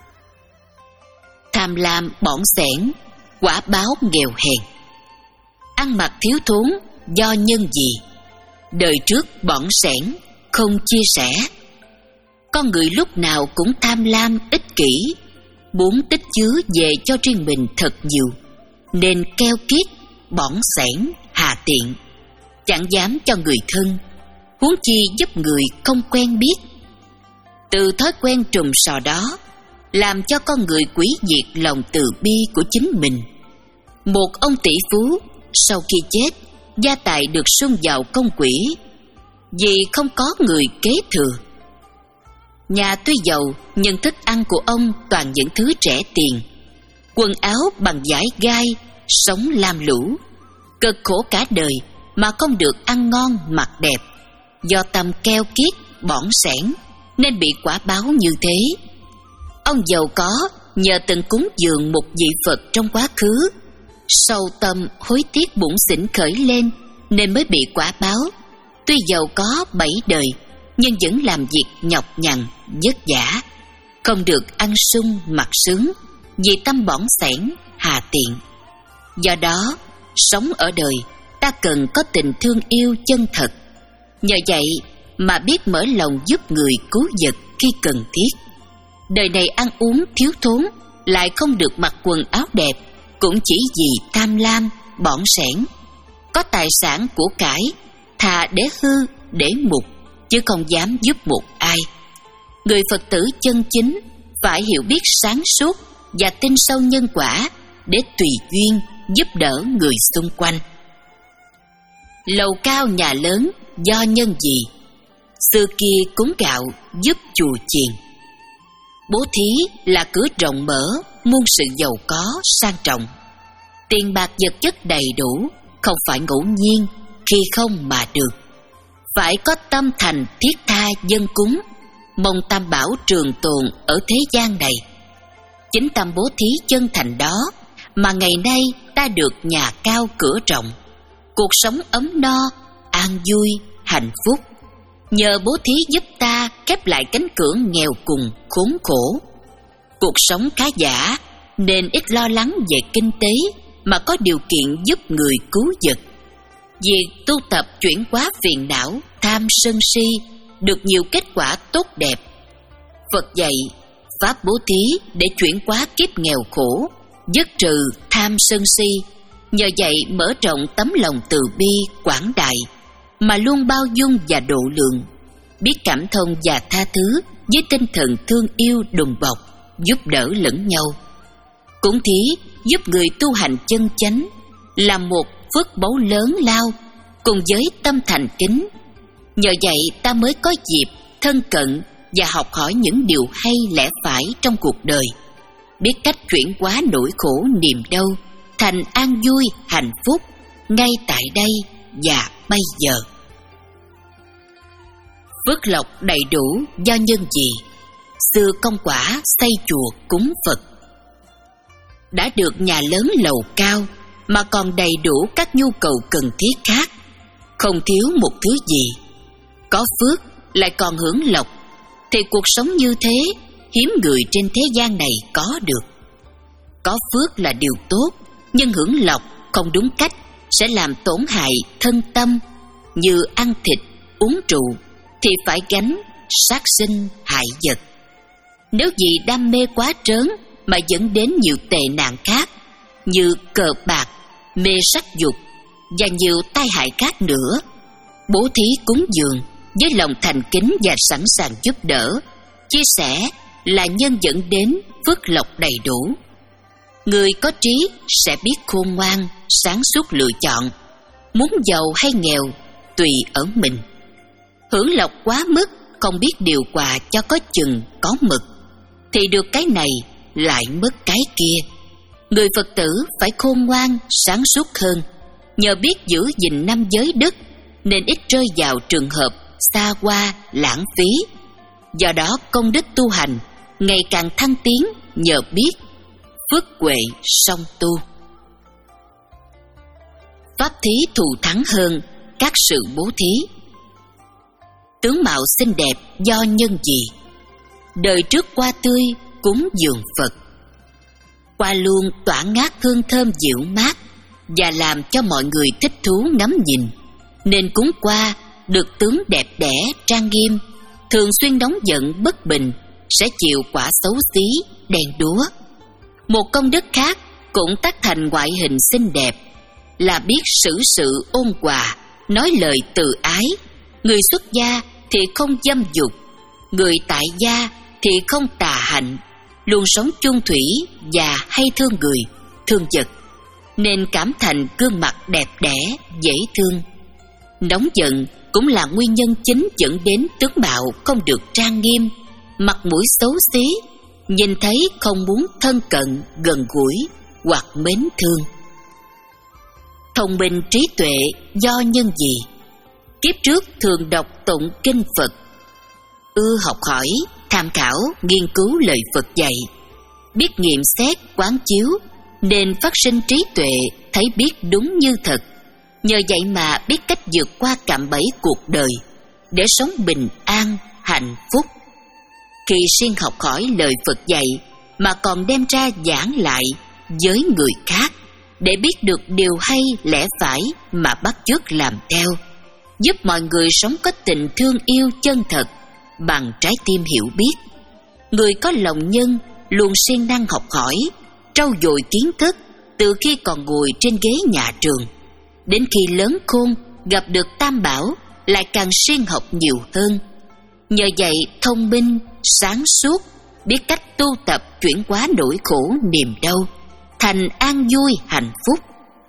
A: Tham lam bỏng sẻn, quả báo nghèo hèn. Ăn mặc thiếu thốn do nhân gì? Đời trước bỏng sẻn, không chia sẻ. Con người lúc nào cũng tham lam, ích kỷ, muốn tích chứa về cho riêng mình thật nhiều, nên keo kiết, bỏng sẻn, hà tiện, chẳng dám cho người thân, huống chi giúp người không quen biết. Từ thói quen trùm sò đó, làm cho con người quỷ diệt lòng từ bi của chính mình. Một ông tỷ phú sau khi chết, gia tài được sung vào công quỹ vì không có người kế thừa. Nhà tuy giàu nhưng thức ăn của ông toàn những thứ rẻ tiền, quần áo bằng vải gai, sống lam lũ, cực khổ cả đời mà không được ăn ngon mặc đẹp. Do tâm keo kiết, bỏng sẻn nên bị quả báo như thế. Ông giàu có nhờ từng cúng dường một vị Phật trong quá khứ, sâu tâm hối tiếc bủn xỉn khởi lên nên mới bị quả báo. Tuy giàu có bảy đời nhưng vẫn làm việc nhọc nhằn, vất vả, không được ăn sung mặc sướng vì tâm bỏng sẻn, hà tiện. Do đó, sống ở đời ta cần có tình thương yêu chân thật. Nhờ vậy mà biết mở lòng giúp người cứu vật khi cần thiết. Đời này ăn uống thiếu thốn, lại không được mặc quần áo đẹp, cũng chỉ vì tham lam, bỏng sẻn. Có tài sản của cải, thà để hư, để mục, chứ không dám giúp một ai. Người Phật tử chân chính phải hiểu biết sáng suốt và tin sâu nhân quả để tùy duyên giúp đỡ người xung quanh. Lầu cao nhà lớn do nhân gì? Xưa kia cúng gạo giúp chùa chiền. Bố thí là cửa rộng mở, muôn sự giàu có, sang trọng. Tiền bạc vật chất đầy đủ, không phải ngẫu nhiên, khi không mà được. Phải có tâm thành thiết tha dân cúng, mong tam bảo trường tồn ở thế gian này. Chính tâm bố thí chân thành đó mà ngày nay ta được nhà cao cửa rộng, cuộc sống ấm no, an vui, hạnh phúc. Nhờ bố thí giúp ta khép lại cánh cửa nghèo cùng, khốn khổ. Cuộc sống khá giả nên ít lo lắng về kinh tế mà có điều kiện giúp người cứu vật. Việc tu tập chuyển hóa phiền não, tham sân si được nhiều kết quả tốt đẹp. Phật dạy pháp bố thí để chuyển hóa kiếp nghèo khổ, dứt trừ tham sân si. Nhờ vậy mở rộng tấm lòng từ bi quảng đại mà luôn bao dung và độ lượng, biết cảm thông và tha thứ với tinh thần thương yêu đùm bọc, giúp đỡ lẫn nhau. Cũng thí giúp người tu hành chân chánh là một phước báu lớn lao, cùng với tâm thành kính. Nhờ vậy ta mới có dịp thân cận và học hỏi những điều hay lẽ phải trong cuộc đời, biết cách chuyển hóa nỗi khổ niềm đau thành an vui hạnh phúc ngay tại đây và bây giờ. Phước lộc đầy đủ do nhân gì? Xưa công quả xây chùa cúng Phật. Đã được nhà lớn lầu cao mà còn đầy đủ các nhu cầu cần thiết khác, không thiếu một thứ gì. Có phước lại còn hưởng lộc, thì cuộc sống như thế hiếm người trên thế gian này có được. Có phước là điều tốt, nhưng hưởng lộc không đúng cách sẽ làm tổn hại thân tâm. Như ăn thịt, uống rượu thì phải gánh sát sinh hại vật. Nếu vì đam mê quá trớn mà dẫn đến nhiều tệ nạn khác, như cờ bạc, mê sắc dục và nhiều tai hại khác nữa, bố thí cúng dường với lòng thành kính và sẵn sàng giúp đỡ, chia sẻ là nhân dẫn đến phước lộc đầy đủ. Người có trí sẽ biết khôn ngoan, sáng suốt lựa chọn, muốn giàu hay nghèo tùy ở mình. Hưởng lộc quá mức, không biết điều quà cho có chừng có mực, thì được cái này lại mất cái kia. Người Phật tử phải khôn ngoan, sáng suốt hơn, nhờ biết giữ gìn năm giới đức nên ít rơi vào trường hợp xa hoa, lãng phí. Do đó công đức tu hành ngày càng thăng tiến nhờ biết phước huệ song tu. Pháp thí thù thắng hơn các sự bố thí. Tướng mạo xinh đẹp do nhân gì? Đời trước hoa tươi cúng dường Phật. Hoa luôn tỏa ngát hương thơm dịu mát và làm cho mọi người thích thú ngắm nhìn, nên cúng hoa được tướng đẹp đẽ trang nghiêm, thường xuyên nóng giận bất bình, sẽ chịu quả xấu xí đen đúa. Một công đức khác cũng tác thành ngoại hình xinh đẹp là biết xử sự ôn hòa, nói lời từ ái. Người xuất gia thì không dâm dục, người tại gia thì không tà hạnh, luôn sống chung thủy và hay thương người, thương vật, nên cảm thành gương mặt đẹp đẽ, dễ thương. Nóng giận cũng là nguyên nhân chính dẫn đến tướng mạo không được trang nghiêm, mặt mũi xấu xí, nhìn thấy không muốn thân cận, gần gũi hoặc mến thương. Thông minh trí tuệ do nhân gì? Kiếp trước thường đọc tụng kinh Phật, ưa học hỏi, tham khảo, nghiên cứu lời Phật dạy, biết nghiệm xét, quán chiếu, nên phát sinh trí tuệ, thấy biết đúng như thật. Nhờ vậy mà biết cách vượt qua cạm bẫy cuộc đời để sống bình an, hạnh phúc. Khi siêng học hỏi lời Phật dạy mà còn đem ra giảng lại với người khác để biết được điều hay lẽ phải mà bắt chước làm theo, giúp mọi người sống có tình thương yêu chân thật bằng trái tim hiểu biết. Người có lòng nhân luôn siêng năng học hỏi, trau dồi kiến thức từ khi còn ngồi trên ghế nhà trường. Đến khi lớn khôn gặp được Tam Bảo lại càng siêng học nhiều hơn. Nhờ vậy thông minh, sáng suốt, biết cách tu tập chuyển hóa nỗi khổ niềm đau thành an vui hạnh phúc.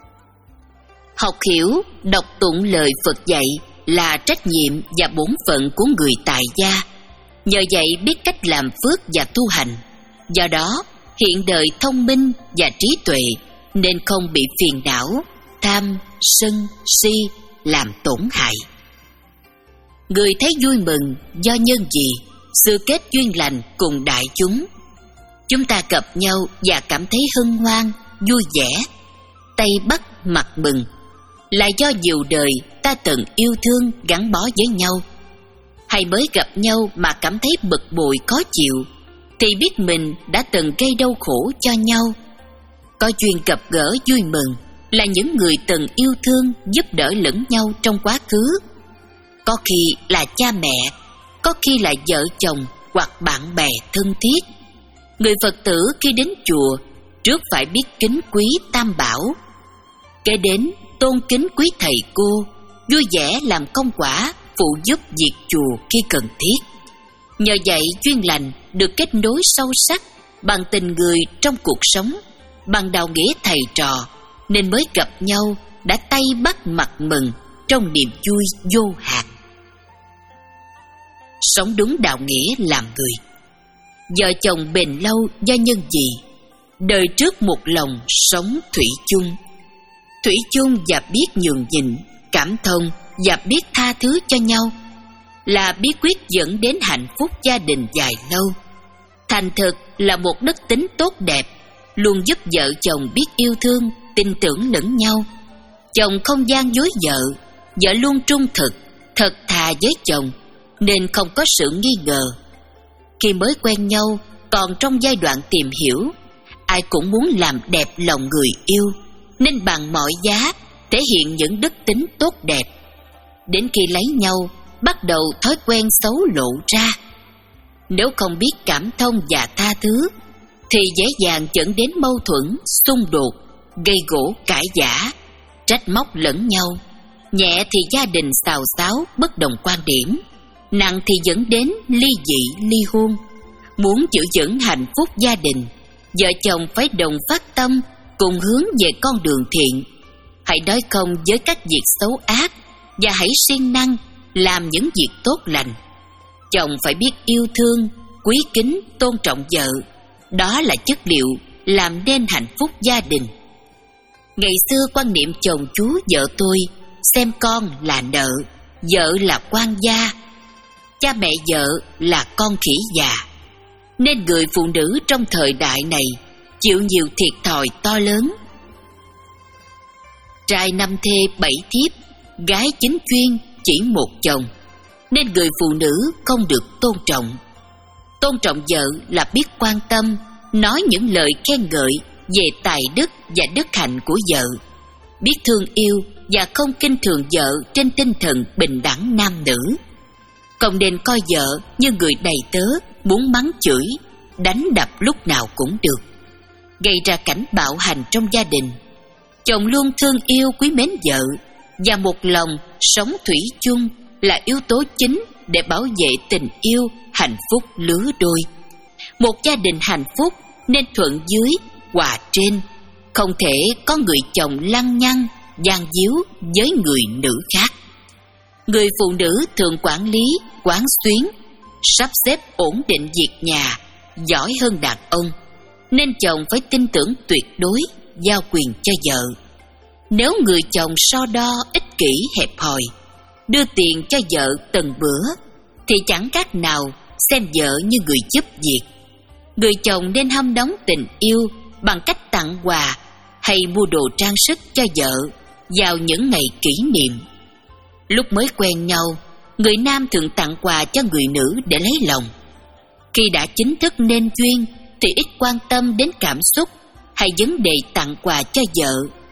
A: Học hiểu, đọc tụng lời Phật dạy là trách nhiệm và bổn phận của người tại gia. Nhờ vậy biết cách làm phước và tu hành. Do đó hiện đời thông minh và trí tuệ nên không bị phiền não, tham, sân, si làm tổn hại. Người thấy vui mừng do nhân gì? Sự kết duyên lành cùng đại chúng. Chúng ta gặp nhau và cảm thấy hân hoan, vui vẻ, tay bắt mặt mừng, là do nhiều đời ta từng yêu thương gắn bó với nhau. Hay mới gặp nhau mà cảm thấy bực bội khó chịu, thì biết mình đã từng gây đau khổ cho nhau. Có duyên gặp gỡ vui mừng là những người từng yêu thương giúp đỡ lẫn nhau trong quá khứ. Có khi là cha mẹ, có khi là vợ chồng hoặc bạn bè thân thiết. Người Phật tử khi đến chùa trước phải biết kính quý Tam Bảo, kế đến tôn kính quý thầy cô, vui vẻ làm công quả phụ giúp việc chùa khi cần thiết. Nhờ vậy duyên lành được kết nối sâu sắc bằng tình người trong cuộc sống, bằng đạo nghĩa thầy trò, nên mới gặp nhau đã tay bắt mặt mừng trong niềm vui vô hạn. Sống đúng đạo nghĩa làm người. Vợ chồng bền lâu do nhân gì? Đời trước một lòng sống thủy chung. Thủy chung và biết nhường nhịn, cảm thông và biết tha thứ cho nhau là bí quyết dẫn đến hạnh phúc gia đình dài lâu. Thành thực là một đức tính tốt đẹp, luôn giúp vợ chồng biết yêu thương, tin tưởng lẫn nhau. Chồng không gian dối vợ, vợ luôn trung thực, thật thà với chồng, nên không có sự nghi ngờ. Khi mới quen nhau, còn trong giai đoạn tìm hiểu, ai cũng muốn làm đẹp lòng người yêu, nên bằng mọi giá thể hiện những đức tính tốt đẹp. Đến khi lấy nhau, bắt đầu thói quen xấu lộ ra. Nếu không biết cảm thông và tha thứ, thì dễ dàng dẫn đến mâu thuẫn, xung đột, gây gổ cãi vã, trách móc lẫn nhau. Nhẹ thì gia đình xào xáo, bất đồng quan điểm, nặng thì dẫn đến ly dị, ly hôn. Muốn giữ vững hạnh phúc gia đình, vợ chồng phải đồng phát tâm, cùng hướng về con đường thiện. Hãy nói không với các việc xấu ác và hãy siêng năng làm những việc tốt lành. Chồng phải biết yêu thương, quý kính, tôn trọng vợ. Đó là chất liệu làm nên hạnh phúc gia đình. Ngày xưa quan niệm chồng chú vợ tôi, xem con là nợ, vợ là quan gia, cha mẹ vợ là con khỉ già. Nên người phụ nữ trong thời đại này chịu nhiều thiệt thòi to lớn. Trai năm thê bảy thiếp, gái chính chuyên chỉ một chồng, nên người phụ nữ không được tôn trọng. Tôn trọng vợ là biết quan tâm, nói những lời khen ngợi về tài đức và đức hạnh của vợ, biết thương yêu và không khinh thường vợ trên tinh thần bình đẳng nam nữ. Không nên coi vợ như người đầy tớ, muốn mắng chửi, đánh đập lúc nào cũng được, gây ra cảnh bạo hành trong gia đình. Chồng luôn thương yêu quý mến vợ, và một lòng sống thủy chung là yếu tố chính để bảo vệ tình yêu hạnh phúc lứa đôi. Một gia đình hạnh phúc nên thuận dưới, hòa trên, không thể có người chồng lăng nhăng, gian díu với người nữ khác. Người phụ nữ thường quản lý, quán xuyến, sắp xếp ổn định việc nhà, giỏi hơn đàn ông, nên chồng phải tin tưởng tuyệt đối, giao quyền cho vợ. Nếu người chồng so đo, ích kỷ, hẹp hòi, đưa tiền cho vợ từng bữa, thì chẳng khác nào xem vợ như người giúp việc. Người chồng nên hâm nóng tình yêu bằng cách tặng quà hay mua đồ trang sức cho vợ vào những ngày kỷ niệm. Lúc mới quen nhau, người nam thường tặng quà cho người nữ để lấy lòng. Khi đã chính thức nên duyên thì ít quan tâm đến cảm xúc hay vấn đề tặng quà cho vợ,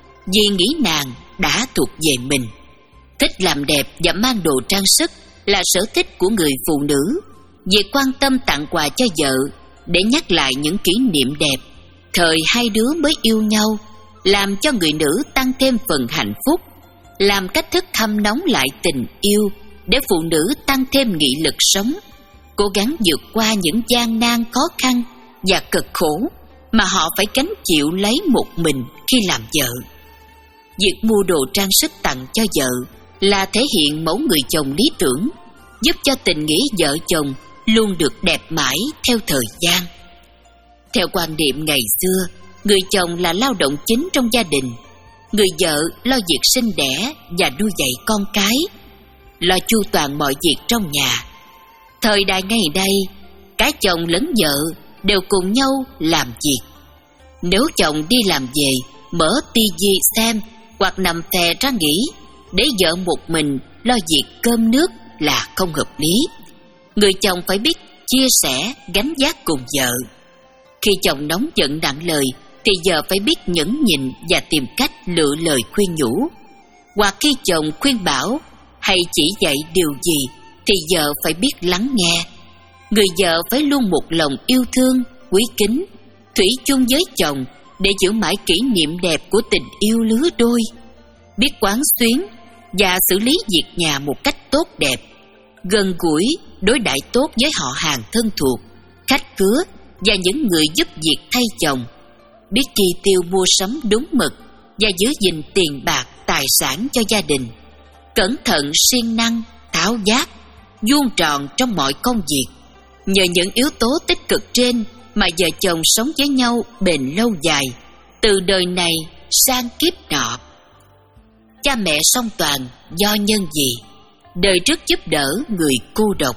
A: vì nghĩ nàng đã thuộc về mình. Thích làm đẹp và mang đồ trang sức là sở thích của người phụ nữ. Việc quan tâm tặng quà cho vợ để nhắc lại những kỷ niệm đẹp thời hai đứa mới yêu nhau, làm cho người nữ tăng thêm phần hạnh phúc, làm cách thức hâm nóng lại tình yêu để phụ nữ tăng thêm nghị lực sống, cố gắng vượt qua những gian nan khó khăn và cực khổ mà họ phải gánh chịu lấy một mình khi làm vợ. Việc mua đồ trang sức tặng cho vợ là thể hiện mẫu người chồng lý tưởng, giúp cho tình nghĩa vợ chồng luôn được đẹp mãi theo thời gian. Theo quan niệm ngày xưa, người chồng là lao động chính trong gia đình, người vợ lo việc sinh đẻ và nuôi dạy con cái, lo chu toàn mọi việc trong nhà. Thời đại ngày đây, cả chồng lẫn vợ đều cùng nhau làm việc. Nếu chồng đi làm về, mở tivi xem hoặc nằm thè ra nghỉ, để vợ một mình lo việc cơm nước là không hợp lý. Người chồng phải biết chia sẻ gánh vác cùng vợ. Khi chồng nóng giận nặng lời thì vợ phải biết nhẫn nhịn và tìm cách lựa lời khuyên nhủ. Hoặc khi chồng khuyên bảo hay chỉ dạy điều gì thì vợ phải biết lắng nghe. Người vợ phải luôn một lòng yêu thương, quý kính, thủy chung với chồng để giữ mãi kỷ niệm đẹp của tình yêu lứa đôi. Biết quán xuyến và xử lý việc nhà một cách tốt đẹp, gần gũi, đối đãi tốt với họ hàng thân thuộc, khách khứa và những người giúp việc thay chồng. Biết chi tiêu mua sắm đúng mực và giữ gìn tiền bạc, tài sản cho gia đình. Cẩn thận, siêng năng, tháo vát, vuông tròn trong mọi công việc. Nhờ những yếu tố tích cực trên mà vợ chồng sống với nhau bền lâu dài, từ đời này sang kiếp nọ. Cha mẹ song toàn do nhân gì? Đời trước giúp đỡ người cô độc.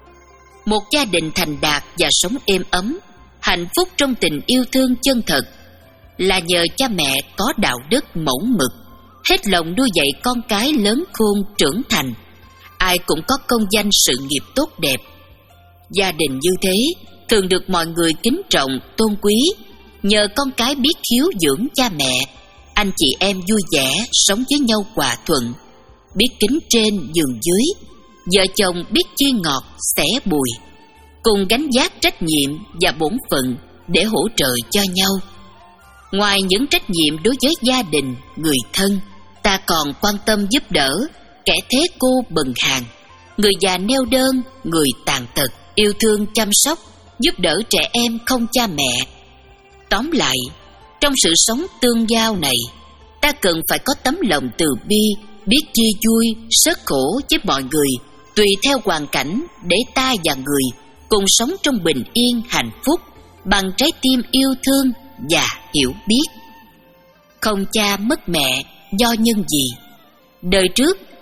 A: Một gia đình thành đạt và sống êm ấm, hạnh phúc trong tình yêu thương chân thật là nhờ cha mẹ có đạo đức mẫu mực, hết lòng nuôi dạy con cái lớn khôn trưởng thành. Ai cũng có công danh sự nghiệp tốt đẹp. Gia đình như thế thường được mọi người kính trọng, tôn quý, nhờ con cái biết hiếu dưỡng cha mẹ. Anh chị em vui vẻ sống với nhau hòa thuận, biết kính trên nhường dưới. Vợ chồng biết chia ngọt sẻ bùi, cùng gánh vác trách nhiệm và bổn phận để hỗ trợ cho nhau. Ngoài những trách nhiệm đối với gia đình, người thân, ta còn quan tâm giúp đỡ kẻ thế cô bần hàn, người già neo đơn, người tàn tật, yêu thương chăm sóc, giúp đỡ trẻ em không cha mẹ. Tóm lại, trong sự sống tương giao này, ta cần phải có tấm lòng từ bi, biết chia vui, sớt khổ với mọi người, tùy theo hoàn cảnh để ta và người cùng sống trong bình yên hạnh phúc bằng trái tim yêu thương và hiểu biết. Không cha mất mẹ do nhân gì? Đời trước,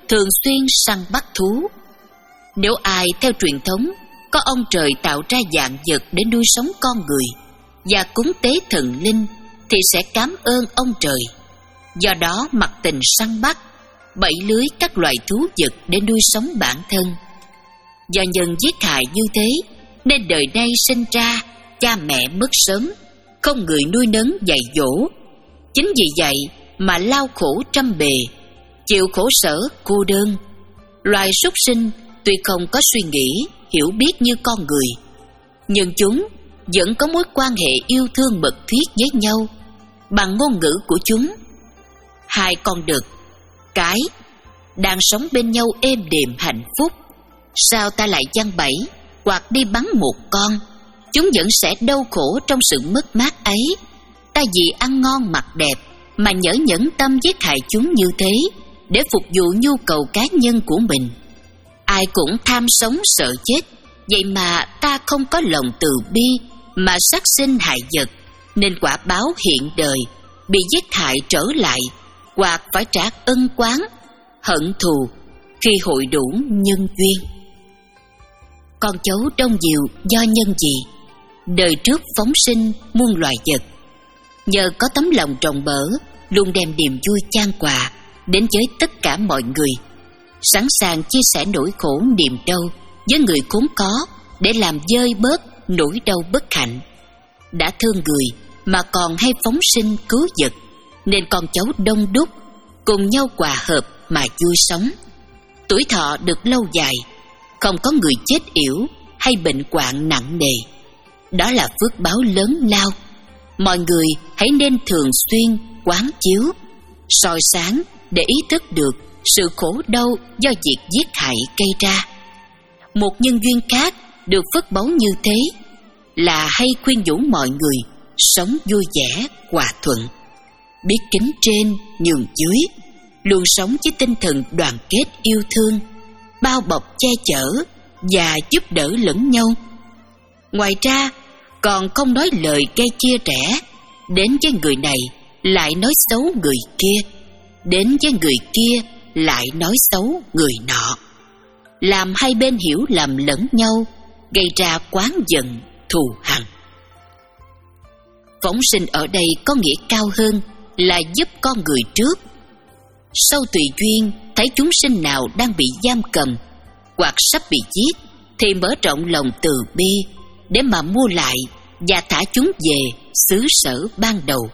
A: thường xuyên săn bắt thú. Nếu ai theo truyền thống có ông trời tạo ra vạn vật để nuôi sống con người và cúng tế thần linh thì sẽ cảm ơn ông trời. Do đó mặc tình săn bắt, bẫy lưới các loài thú vật để nuôi sống bản thân. Do nhân giết hại như thế nên đời nay sinh ra cha mẹ mất sớm, không người nuôi nấng dạy dỗ. Chính vì vậy mà lao khổ trăm bề, chịu khổ sở cô đơn. Loài súc sinh tuy không có suy nghĩ, hiểu biết như con người, nhưng chúng vẫn có mối quan hệ yêu thương mật thiết với nhau bằng ngôn ngữ của chúng. Hai con đực, cái đang sống bên nhau êm đềm hạnh phúc, sao ta lại giăng bẫy hoặc đi bắn một con? Chúng vẫn sẽ đau khổ trong sự mất mát ấy. Ta vì ăn ngon mặc đẹp mà nhỡ nhẫn tâm giết hại chúng như thế để phục vụ nhu cầu cá nhân của mình. Ai cũng tham sống sợ chết, vậy mà ta không có lòng từ bi mà sát sinh hại vật, nên quả báo hiện đời bị giết hại trở lại, hoặc phải trả ân oán hận thù khi hội đủ nhân duyên. Con cháu đông nhiều do nhân gì? Đời trước phóng sinh muôn loài vật, nhờ có tấm lòng rộng bở, luôn đem niềm vui chan hòa đến với tất cả mọi người, sẵn sàng chia sẻ nỗi khổ niềm đau với người khốn khó để làm vơi bớt nỗi đau bất hạnh. Đã thương người mà còn hay phóng sinh cứu vật, nên con cháu đông đúc cùng nhau hòa hợp mà vui sống. Tuổi thọ được lâu dài, không có người chết yểu hay bệnh hoạn nặng nề. Đó là phước báo lớn lao. Mọi người hãy nên thường xuyên quán chiếu, soi sáng để ý thức được sự khổ đau do việc giết hại gây ra. Một nhân duyên khác được phước báu như thế là hay khuyên nhủ mọi người sống vui vẻ, hòa thuận, biết kính trên nhường dưới, luôn sống với tinh thần đoàn kết yêu thương, bao bọc che chở và giúp đỡ lẫn nhau. Ngoài ra còn không nói lời gây chia rẽ, đến với người này lại nói xấu người kia, đến với người kia lại nói xấu người nọ, làm hai bên hiểu lầm lẫn nhau, gây ra oán giận thù hằn. Phóng sinh ở đây có nghĩa cao hơn là giúp con người trước. Sau tùy duyên thấy chúng sinh nào đang bị giam cầm hoặc sắp bị giết thì mở rộng lòng từ bi để mà mua lại và thả chúng về xứ sở ban đầu.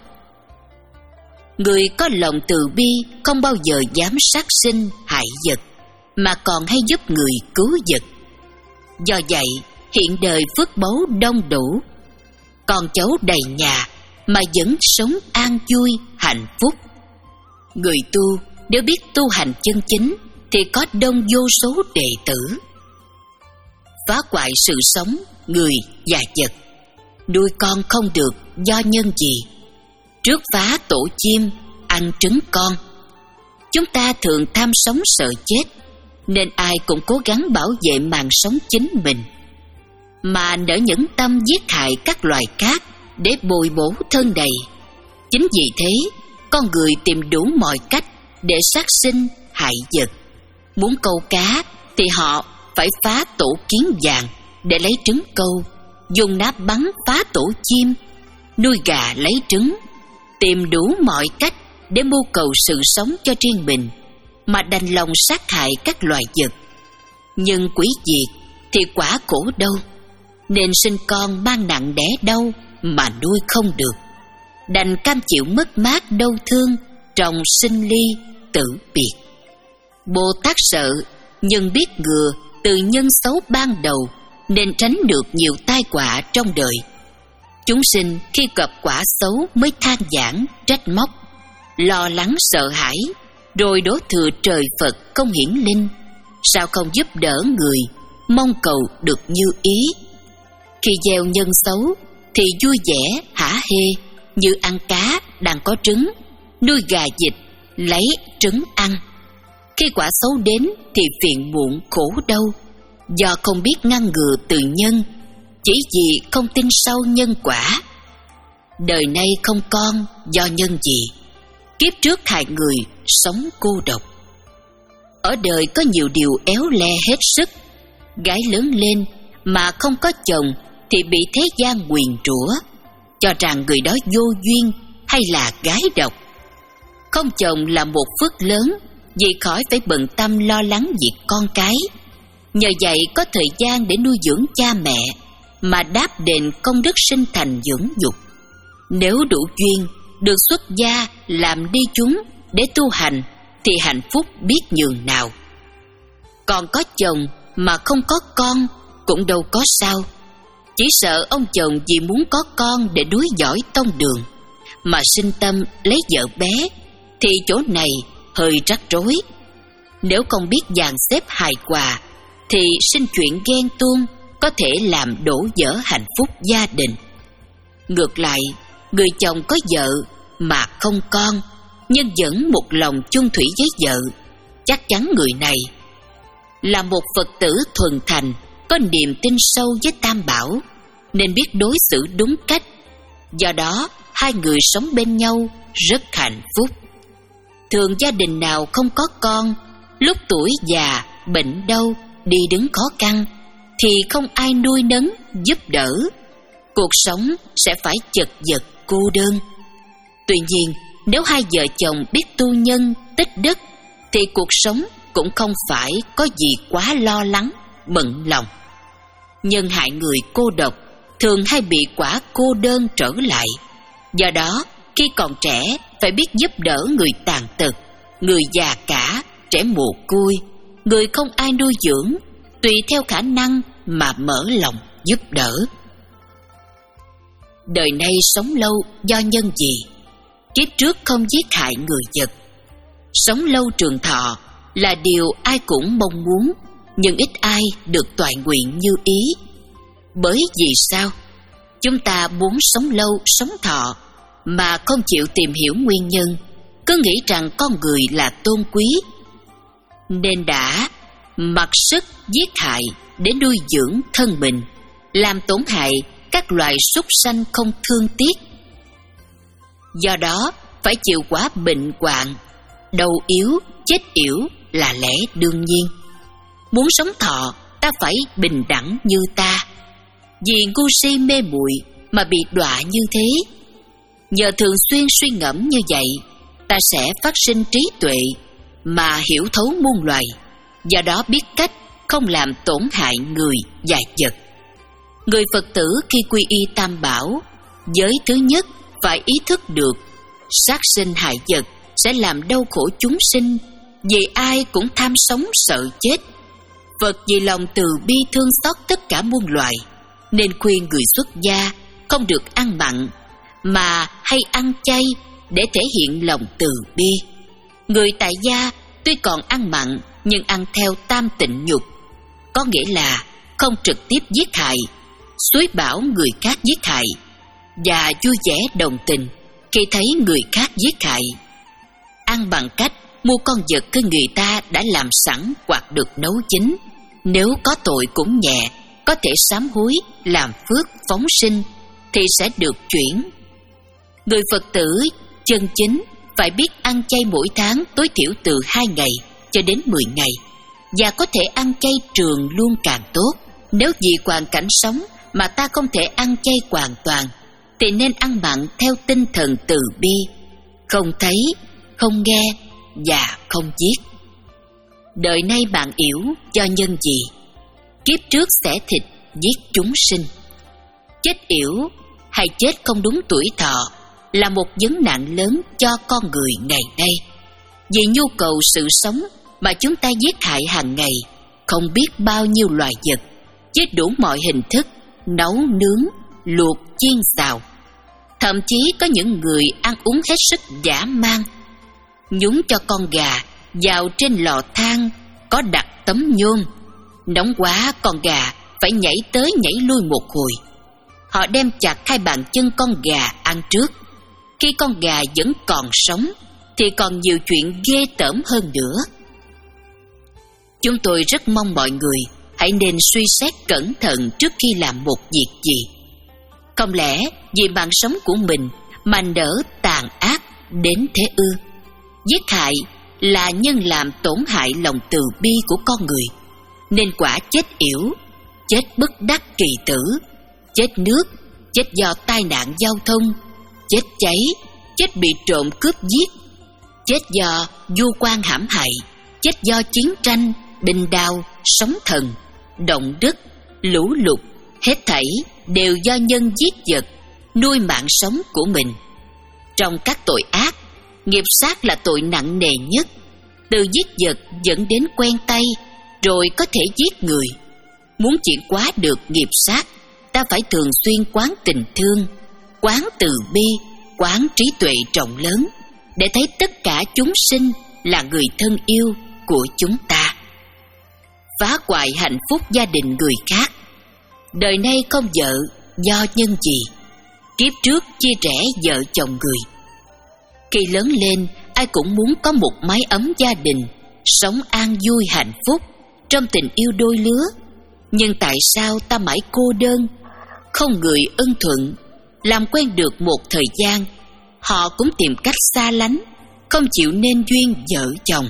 A: Người có lòng từ bi không bao giờ dám sát sinh hại vật, mà còn hay giúp người cứu vật. Do vậy hiện đời phước báu đông đủ, con cháu đầy nhà mà vẫn sống an vui hạnh phúc. Người tu nếu biết tu hành chân chính thì có đông vô số đệ tử. Phá hoại sự sống người và vật, nuôi con không được do nhân gì. Trước phá tổ chim ăn trứng con. Chúng ta thường tham sống sợ chết, nên ai cũng cố gắng bảo vệ mạng sống chính mình, mà nỡ nhẫn tâm giết hại các loài khác để bồi bổ thân đầy. Chính vì thế con người tìm đủ mọi cách để sát sinh hại vật. Muốn câu cá thì họ phải phá tổ kiến vàng để lấy trứng câu, dùng nắp bắn phá tổ chim, nuôi gà lấy trứng, tìm đủ mọi cách để mưu cầu sự sống cho riêng mình, mà đành lòng sát hại các loài vật. Nhưng quỷ diệt thì quả khổ đâu, nên sinh con mang nặng đẻ đau mà nuôi không được, đành cam chịu mất mát đau thương trong sinh ly tử biệt. Bồ Tát sợ nhưng biết ngừa từ nhân xấu ban đầu, nên tránh được nhiều tai họa trong đời. Chúng sinh khi gặp quả xấu mới than vãn trách móc, lo lắng sợ hãi, rồi đổ thừa trời Phật không hiển linh. Sao không giúp đỡ người, mong cầu được như ý? Khi gieo nhân xấu thì vui vẻ hả hê, như ăn cá đang có trứng, nuôi gà vịt lấy trứng ăn. Khi quả xấu đến thì phiền muộn khổ đau, do không biết ngăn ngừa từ nhân, chỉ vì không tin sâu nhân quả. Đời nay không con do nhân gì, kiếp trước hại người sống cô độc. Ở đời có nhiều điều éo le hết sức. Gái lớn lên mà không có chồng thì bị thế gian nguyền rủa, cho rằng người đó vô duyên hay là gái độc. Không chồng là một phước lớn, vì khỏi phải bận tâm lo lắng việc con cái. Nhờ vậy có thời gian để nuôi dưỡng cha mẹ, mà đáp đền công đức sinh thành dưỡng dục. Nếu đủ duyên được xuất gia làm đi chúng để tu hành thì hạnh phúc biết nhường nào. Còn có chồng mà không có con cũng đâu có sao. Chỉ sợ ông chồng vì muốn có con để nối dõi tông đường mà sinh tâm lấy vợ bé, thì chỗ này hơi rắc rối. Nếu không biết dàn xếp hài hòa thì sinh chuyện ghen tuông có thể làm đổ vỡ hạnh phúc gia đình. Ngược lại, người chồng có vợ mà không con nhưng vẫn một lòng chung thủy với vợ, chắc chắn người này là một Phật tử thuần thành, có niềm tin sâu với Tam Bảo, nên biết đối xử đúng cách. Do đó hai người sống bên nhau rất hạnh phúc. Thường gia đình nào không có con, lúc tuổi già bệnh đau đi đứng khó khăn thì không ai nuôi nấng giúp đỡ, cuộc sống sẽ phải chật vật cô đơn. Tuy nhiên, nếu hai vợ chồng biết tu nhân tích đức thì cuộc sống cũng không phải có gì quá lo lắng, bận lòng. Nhân hại người cô độc thường hay bị quả cô đơn trở lại. Do đó, khi còn trẻ phải biết giúp đỡ người tàn tật, người già cả, trẻ mồ côi, người không ai nuôi dưỡng, tùy theo khả năng mà mở lòng giúp đỡ. Đời nay sống lâu do nhân gì? Kiếp trước không giết hại người vật. Sống lâu trường thọ là điều ai cũng mong muốn, nhưng ít ai được toại nguyện như ý. Bởi vì sao? Chúng ta muốn sống lâu, sống thọ mà không chịu tìm hiểu nguyên nhân, cứ nghĩ rằng con người là tôn quý, nên đã mặc sức giết hại để nuôi dưỡng thân mình, làm tổn hại các loài súc sanh không thương tiếc. Do đó phải chịu quả bệnh hoạn, đau yếu, chết yểu là lẽ đương nhiên. Muốn sống thọ, ta phải bình đẳng như ta. Vì ngu si mê muội mà bị đọa như thế. Nhờ thường xuyên suy ngẫm như vậy, ta sẽ phát sinh trí tuệ mà hiểu thấu muôn loài, do đó biết cách không làm tổn hại người và vật. Người Phật tử khi quy y Tam Bảo, giới thứ nhất phải ý thức được sát sinh hại vật sẽ làm đau khổ chúng sinh, vì ai cũng tham sống sợ chết. Phật vì lòng từ bi thương xót tất cả muôn loài, nên khuyên người xuất gia không được ăn mặn, mà hay ăn chay để thể hiện lòng từ bi. Người tại gia tuy còn ăn mặn nhưng ăn theo tam tịnh nhục, có nghĩa là không trực tiếp giết hại, xúi bảo người khác giết hại, và vui vẻ đồng tình khi thấy người khác giết hại. Ăn bằng cách mua con vật của người ta đã làm sẵn hoặc được nấu chín, nếu có tội cũng nhẹ, có thể sám hối làm phước phóng sinh thì sẽ được chuyển. Người Phật tử chân chính phải biết ăn chay mỗi tháng tối thiểu từ hai ngày cho đến mười ngày, và có thể ăn chay trường luôn càng tốt. Nếu vì hoàn cảnh sống mà ta không thể ăn chay hoàn toàn thì nên ăn mặn theo tinh thần từ bi, không thấy, không nghe và không giết. Đời nay bạn yểu do nhân gì? Kiếp trước xẻ thịt giết chúng sinh. Chết yểu hay chết không đúng tuổi thọ là một vấn nạn lớn cho con người ngày nay. Vì nhu cầu sự sống mà chúng ta giết hại hàng ngày không biết bao nhiêu loài vật, với đủ mọi hình thức, nấu nướng, luộc, chiên xào. Thậm chí có những người ăn uống hết sức dã man, nhúng cho con gà vào trên lò than có đặt tấm nhôm. Nóng quá, con gà phải nhảy tới nhảy lui một hồi. Họ đem chặt hai bàn chân con gà ăn trước. Khi con gà vẫn còn sống thì còn nhiều chuyện ghê tởm hơn nữa. Chúng tôi rất mong mọi người hãy nên suy xét cẩn thận trước khi làm một việc gì. Không lẽ vì mạng sống của mình mà nỡ tàn ác đến thế ư? Giết hại là nhân làm tổn hại lòng từ bi của con người, nên quả chết yểu, chết bất đắc kỳ tử, chết nước, chết do tai nạn giao thông, chết cháy, chết bị trộm cướp giết, chết do vua quan hãm hại, chết do chiến tranh, binh đao, sóng thần, động đất, lũ lụt, hết thảy đều do nhân giết vật, nuôi mạng sống của mình. Trong các tội ác, nghiệp sát là tội nặng nề nhất. Từ giết vật dẫn đến quen tay, rồi có thể giết người. Muốn chuyển hóa được nghiệp sát, ta phải thường xuyên quán tình thương, quán từ bi, quán trí tuệ rộng lớn, để thấy tất cả chúng sinh là người thân yêu của chúng ta. Phá hoại hạnh phúc gia đình người khác. Đời nay không vợ do nhân gì? Kiếp trước chia rẽ vợ chồng người. Khi lớn lên, ai cũng muốn có một mái ấm gia đình, sống an vui hạnh phúc trong tình yêu đôi lứa. Nhưng tại sao ta mãi cô đơn, không người ưng thuận? Làm quen được một thời gian, họ cũng tìm cách xa lánh, không chịu nên duyên vợ chồng.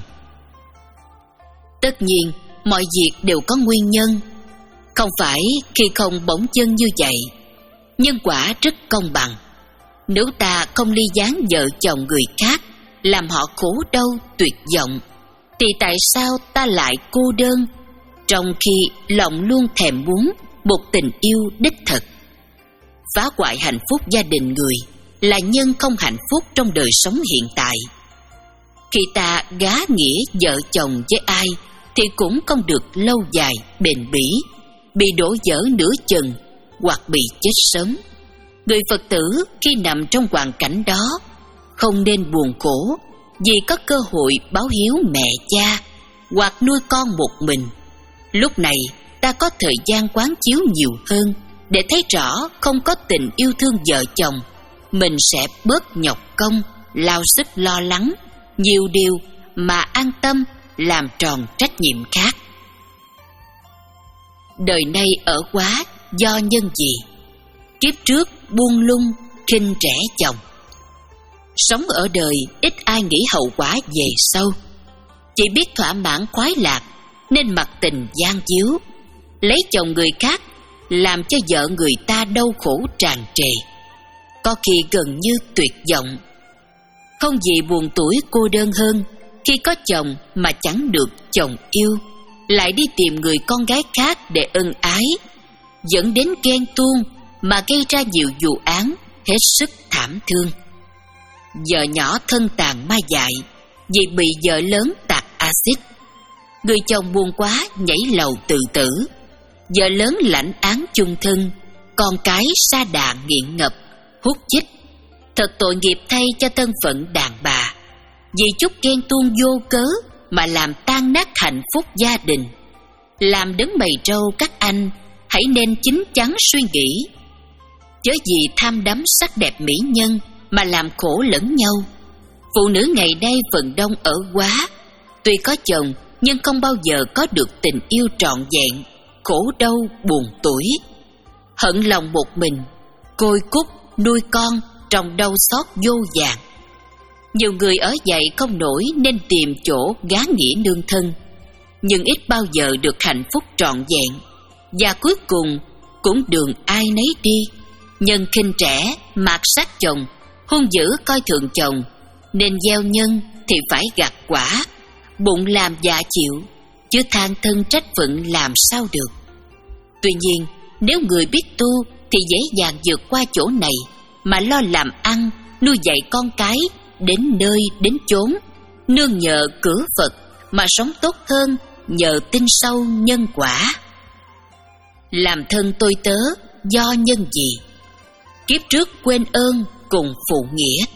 A: Tất nhiên, mọi việc đều có nguyên nhân. Không phải khi không bỗng dưng như vậy. Nhân quả rất công bằng. Nếu ta không ly gián vợ chồng người khác, làm họ khổ đau tuyệt vọng, thì tại sao ta lại cô đơn, trong khi lòng luôn thèm muốn một tình yêu đích thực? Phá hoại hạnh phúc gia đình người là nhân không hạnh phúc trong đời sống hiện tại. Khi ta gá nghĩa vợ chồng với ai thì cũng không được lâu dài bền bỉ, bị đổ vỡ nửa chừng hoặc bị chết sớm. Người Phật tử khi nằm trong hoàn cảnh đó không nên buồn khổ vì có cơ hội báo hiếu mẹ cha hoặc nuôi con một mình. Lúc này ta có thời gian quán chiếu nhiều hơn để thấy rõ không có tình yêu thương vợ chồng, mình sẽ bớt nhọc công, lao sức lo lắng nhiều điều mà an tâm làm tròn trách nhiệm khác. Đời nay ở quá do nhân gì? Kiếp trước buông lung, khinh rẻ chồng. Sống ở đời ít ai nghĩ hậu quả về sau, chỉ biết thỏa mãn khoái lạc nên mặc tình gian díu, lấy chồng người khác làm cho vợ người ta đau khổ tràn trề, có khi gần như tuyệt vọng. Không gì buồn tủi cô đơn hơn khi có chồng mà chẳng được chồng yêu, lại đi tìm người con gái khác để ân ái, dẫn đến ghen tuông mà gây ra nhiều vụ án hết sức thảm thương. Vợ nhỏ thân tàn ma dại vì bị vợ lớn tạt axit. Người chồng buồn quá nhảy lầu tự tử. Vợ lớn lãnh án chung thân, con cái sa đà nghiện ngập, hút chích. Thật tội nghiệp thay cho thân phận đàn bà, vì chút ghen tuông vô cớ mà làm tan nát hạnh phúc gia đình. Làm đứng mày râu các anh hãy nên chín chắn suy nghĩ, chớ vì tham đắm sắc đẹp mỹ nhân mà làm khổ lẫn nhau. Phụ nữ ngày nay phần đông ở quá, tuy có chồng nhưng không bao giờ có được tình yêu trọn vẹn, khổ đau buồn tủi, hận lòng một mình, côi cút nuôi con trong đau xót vô vàn. Nhiều người ở dậy không nổi nên tìm chỗ gá nghĩa nương thân, nhưng ít bao giờ được hạnh phúc trọn vẹn, và cuối cùng cũng đường ai nấy đi. Nhân khinh trẻ, mạt sát chồng, hung dữ coi thường chồng, nên gieo nhân thì phải gặt quả, bụng làm dạ chịu, chứ than thân trách phận làm sao được. Tuy nhiên, nếu người biết tu thì dễ dàng vượt qua chỗ này mà lo làm ăn, nuôi dạy con cái đến nơi đến chốn, nương nhờ cửa Phật mà sống tốt hơn nhờ tin sâu nhân quả. Làm thân tôi tớ do nhân gì? Kiếp trước quên ơn cùng phụ nghĩa.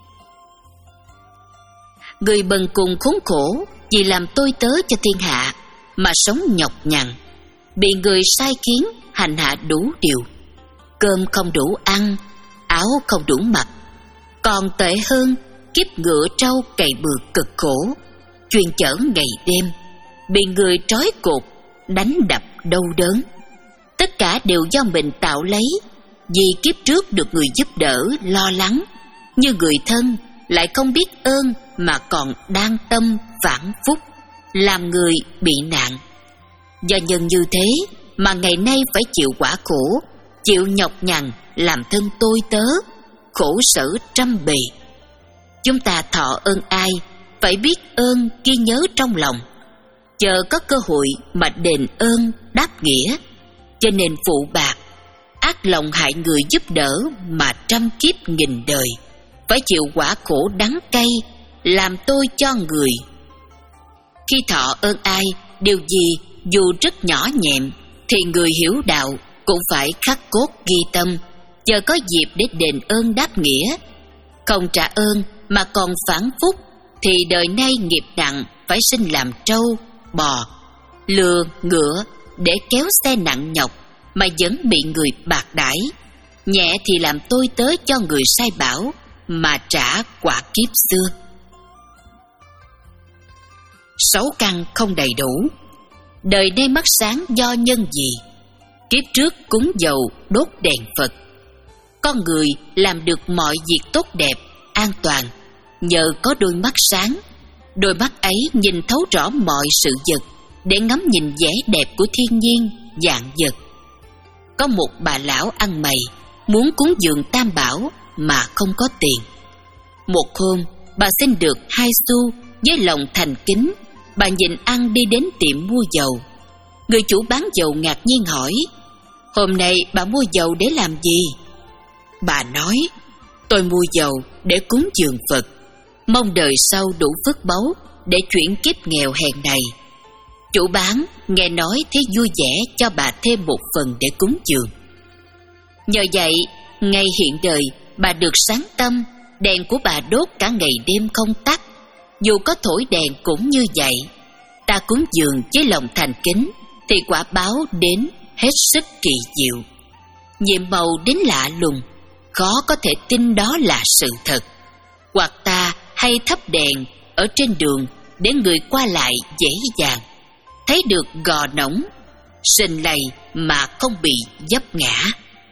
A: Người bần cùng khốn khổ vì làm tôi tớ cho thiên hạ mà sống nhọc nhằn, bị người sai khiến hành hạ đủ điều, cơm không đủ ăn, áo không đủ mặc. Còn tệ hơn, kiếp ngựa trâu cày bừa cực khổ, chuyên chở ngày đêm, bị người trói cột, đánh đập đau đớn. Tất cả đều do mình tạo lấy, vì kiếp trước được người giúp đỡ, lo lắng, như người thân lại không biết ơn mà còn đang tâm phản phúc, làm người bị nạn. Do nhân như thế mà ngày nay phải chịu quả khổ, chịu nhọc nhằn, làm thân tôi tớ, khổ sở trăm bề. Chúng ta thọ ơn ai, phải biết ơn ghi nhớ trong lòng, chờ có cơ hội mà đền ơn đáp nghĩa. Cho nên phụ bạc, ác lòng hại người giúp đỡ mà trăm kiếp nghìn đời, phải chịu quả khổ đắng cay, làm tôi cho người. Khi thọ ơn ai, điều gì dù rất nhỏ nhẹm, thì người hiểu đạo cũng phải khắc cốt ghi tâm, chờ có dịp để đền ơn đáp nghĩa. Không trả ơn mà còn phản phúc, thì đời nay nghiệp nặng phải sinh làm trâu, bò, lừa, ngựa để kéo xe nặng nhọc mà vẫn bị người bạc đãi. Nhẹ thì làm tôi tớ cho người sai bảo mà trả quả kiếp xưa. Sáu căn không đầy đủ. Đời nay mắt sáng do nhân gì? Kiếp trước cúng dầu đốt đèn Phật. Con người làm được mọi việc tốt đẹp, an toàn nhờ có đôi mắt sáng. Đôi mắt ấy nhìn thấu rõ mọi sự vật, để ngắm nhìn vẻ đẹp của thiên nhiên, vạn vật. Có một bà lão ăn mày, muốn cúng dường tam bảo mà không có tiền. Một hôm, bà xin được hai xu, với lòng thành kính, bà nhịn ăn đi đến tiệm mua dầu. Người chủ bán dầu ngạc nhiên hỏi: "Hôm nay bà mua dầu để làm gì?" Bà nói: "Tôi mua dầu để cúng dường Phật, mong đời sau đủ phước báu để chuyển kiếp nghèo hèn này." Chủ bán nghe nói thế vui vẻ cho bà thêm một phần để cúng dường. Nhờ vậy, ngày hiện đời bà được sáng tâm, đèn của bà đốt cả ngày đêm không tắt. Dù có thổi đèn cũng như vậy. Ta cúng dường với lòng thành kính thì quả báo đến hết sức kỳ diệu, nhiệm màu đến lạ lùng, khó có thể tin đó là sự thật. Hoặc ta hay thắp đèn ở trên đường để người qua lại dễ dàng thấy được gò nổng, sình lầy mà không bị vấp ngã.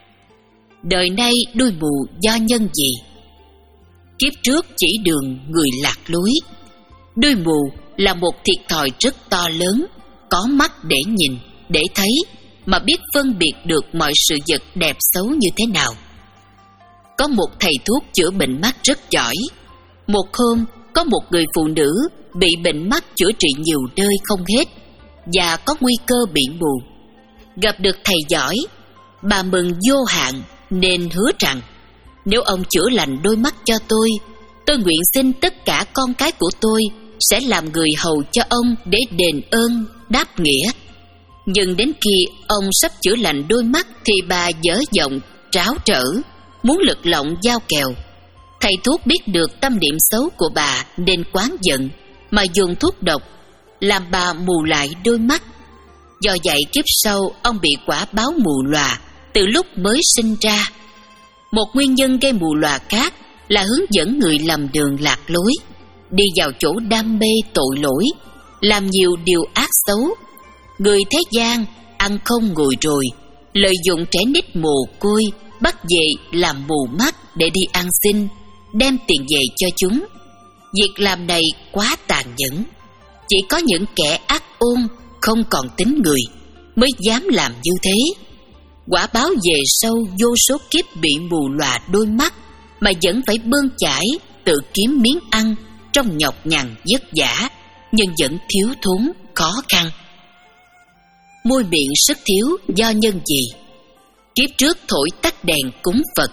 A: Đời nay đuôi mù do nhân gì? Kiếp trước chỉ đường người lạc lối. Đuôi mù là một thiệt thòi rất to lớn. Có mắt để nhìn, để thấy, mà biết phân biệt được mọi sự vật đẹp xấu như thế nào. Có một thầy thuốc chữa bệnh mắt rất giỏi. Một hôm, có một người phụ nữ bị bệnh mắt chữa trị nhiều nơi không hết, và có nguy cơ bị mù. Gặp được thầy giỏi, bà mừng vô hạn, nên hứa rằng: "Nếu ông chữa lành đôi mắt cho tôi, tôi nguyện xin tất cả con cái của tôi sẽ làm người hầu cho ông để đền ơn đáp nghĩa." Nhưng đến khi ông sắp chữa lành đôi mắt thì bà dở giọng tráo trở, muốn lật lọng dao kèo. Thầy thuốc biết được tâm niệm xấu của bà nên oán giận mà dùng thuốc độc làm bà mù lại đôi mắt. Do vậy kiếp sau ông bị quả báo mù lòa từ lúc mới sinh ra. Một nguyên nhân gây mù lòa khác là hướng dẫn người lầm đường lạc lối, đi vào chỗ đam mê tội lỗi, làm nhiều điều ác xấu. Người thế gian ăn không ngồi rồi, lợi dụng trẻ nít mồ côi bắt về làm mù mắt để đi ăn xin, đem tiền về cho chúng. Việc làm này quá tàn nhẫn. Chỉ có những kẻ ác ôn, không còn tính người mới dám làm như thế. Quả báo về sau vô số kiếp bị mù lòa đôi mắt mà vẫn phải bươn chải tự kiếm miếng ăn trong nhọc nhằn vất vả, nhưng vẫn thiếu thốn khó khăn. Môi miệng sức thiếu do nhân gì? Kiếp trước thổi tắt đèn cúng Phật.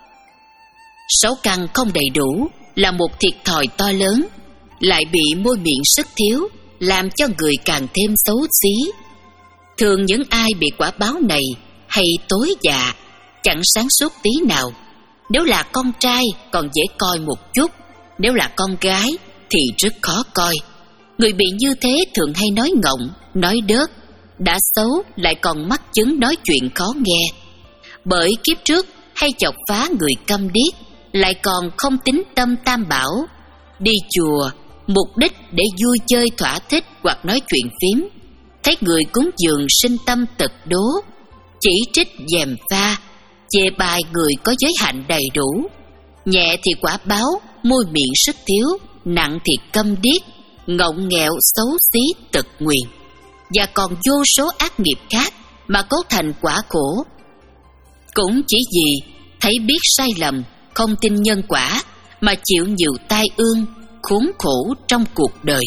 A: Sáu căn không đầy đủ là một thiệt thòi to lớn, lại bị môi miệng sức thiếu làm cho người càng thêm xấu xí. Thường những ai bị quả báo này hay tối dạ, chẳng sáng suốt tí nào. Nếu là con trai còn dễ coi một chút, nếu là con gái thì rất khó coi. Người bị như thế thường hay nói ngọng, nói đớt, đã xấu lại còn mắc chứng nói chuyện khó nghe. Bởi kiếp trước hay chọc phá người câm điếc, lại còn không tín tâm tam bảo, đi chùa mục đích để vui chơi thỏa thích hoặc nói chuyện phím, thấy người cúng dường sinh tâm tật đố, chỉ trích gièm pha, chê bai người có giới hạnh đầy đủ. Nhẹ thì quả báo môi miệng sức thiếu, nặng thì câm điếc, ngọng nghẹo, xấu xí, tật nguyền, và còn vô số ác nghiệp khác mà cấu thành quả khổ. Cũng chỉ vì thấy biết sai lầm, không tin nhân quả mà chịu nhiều tai ương, khốn khổ trong cuộc đời.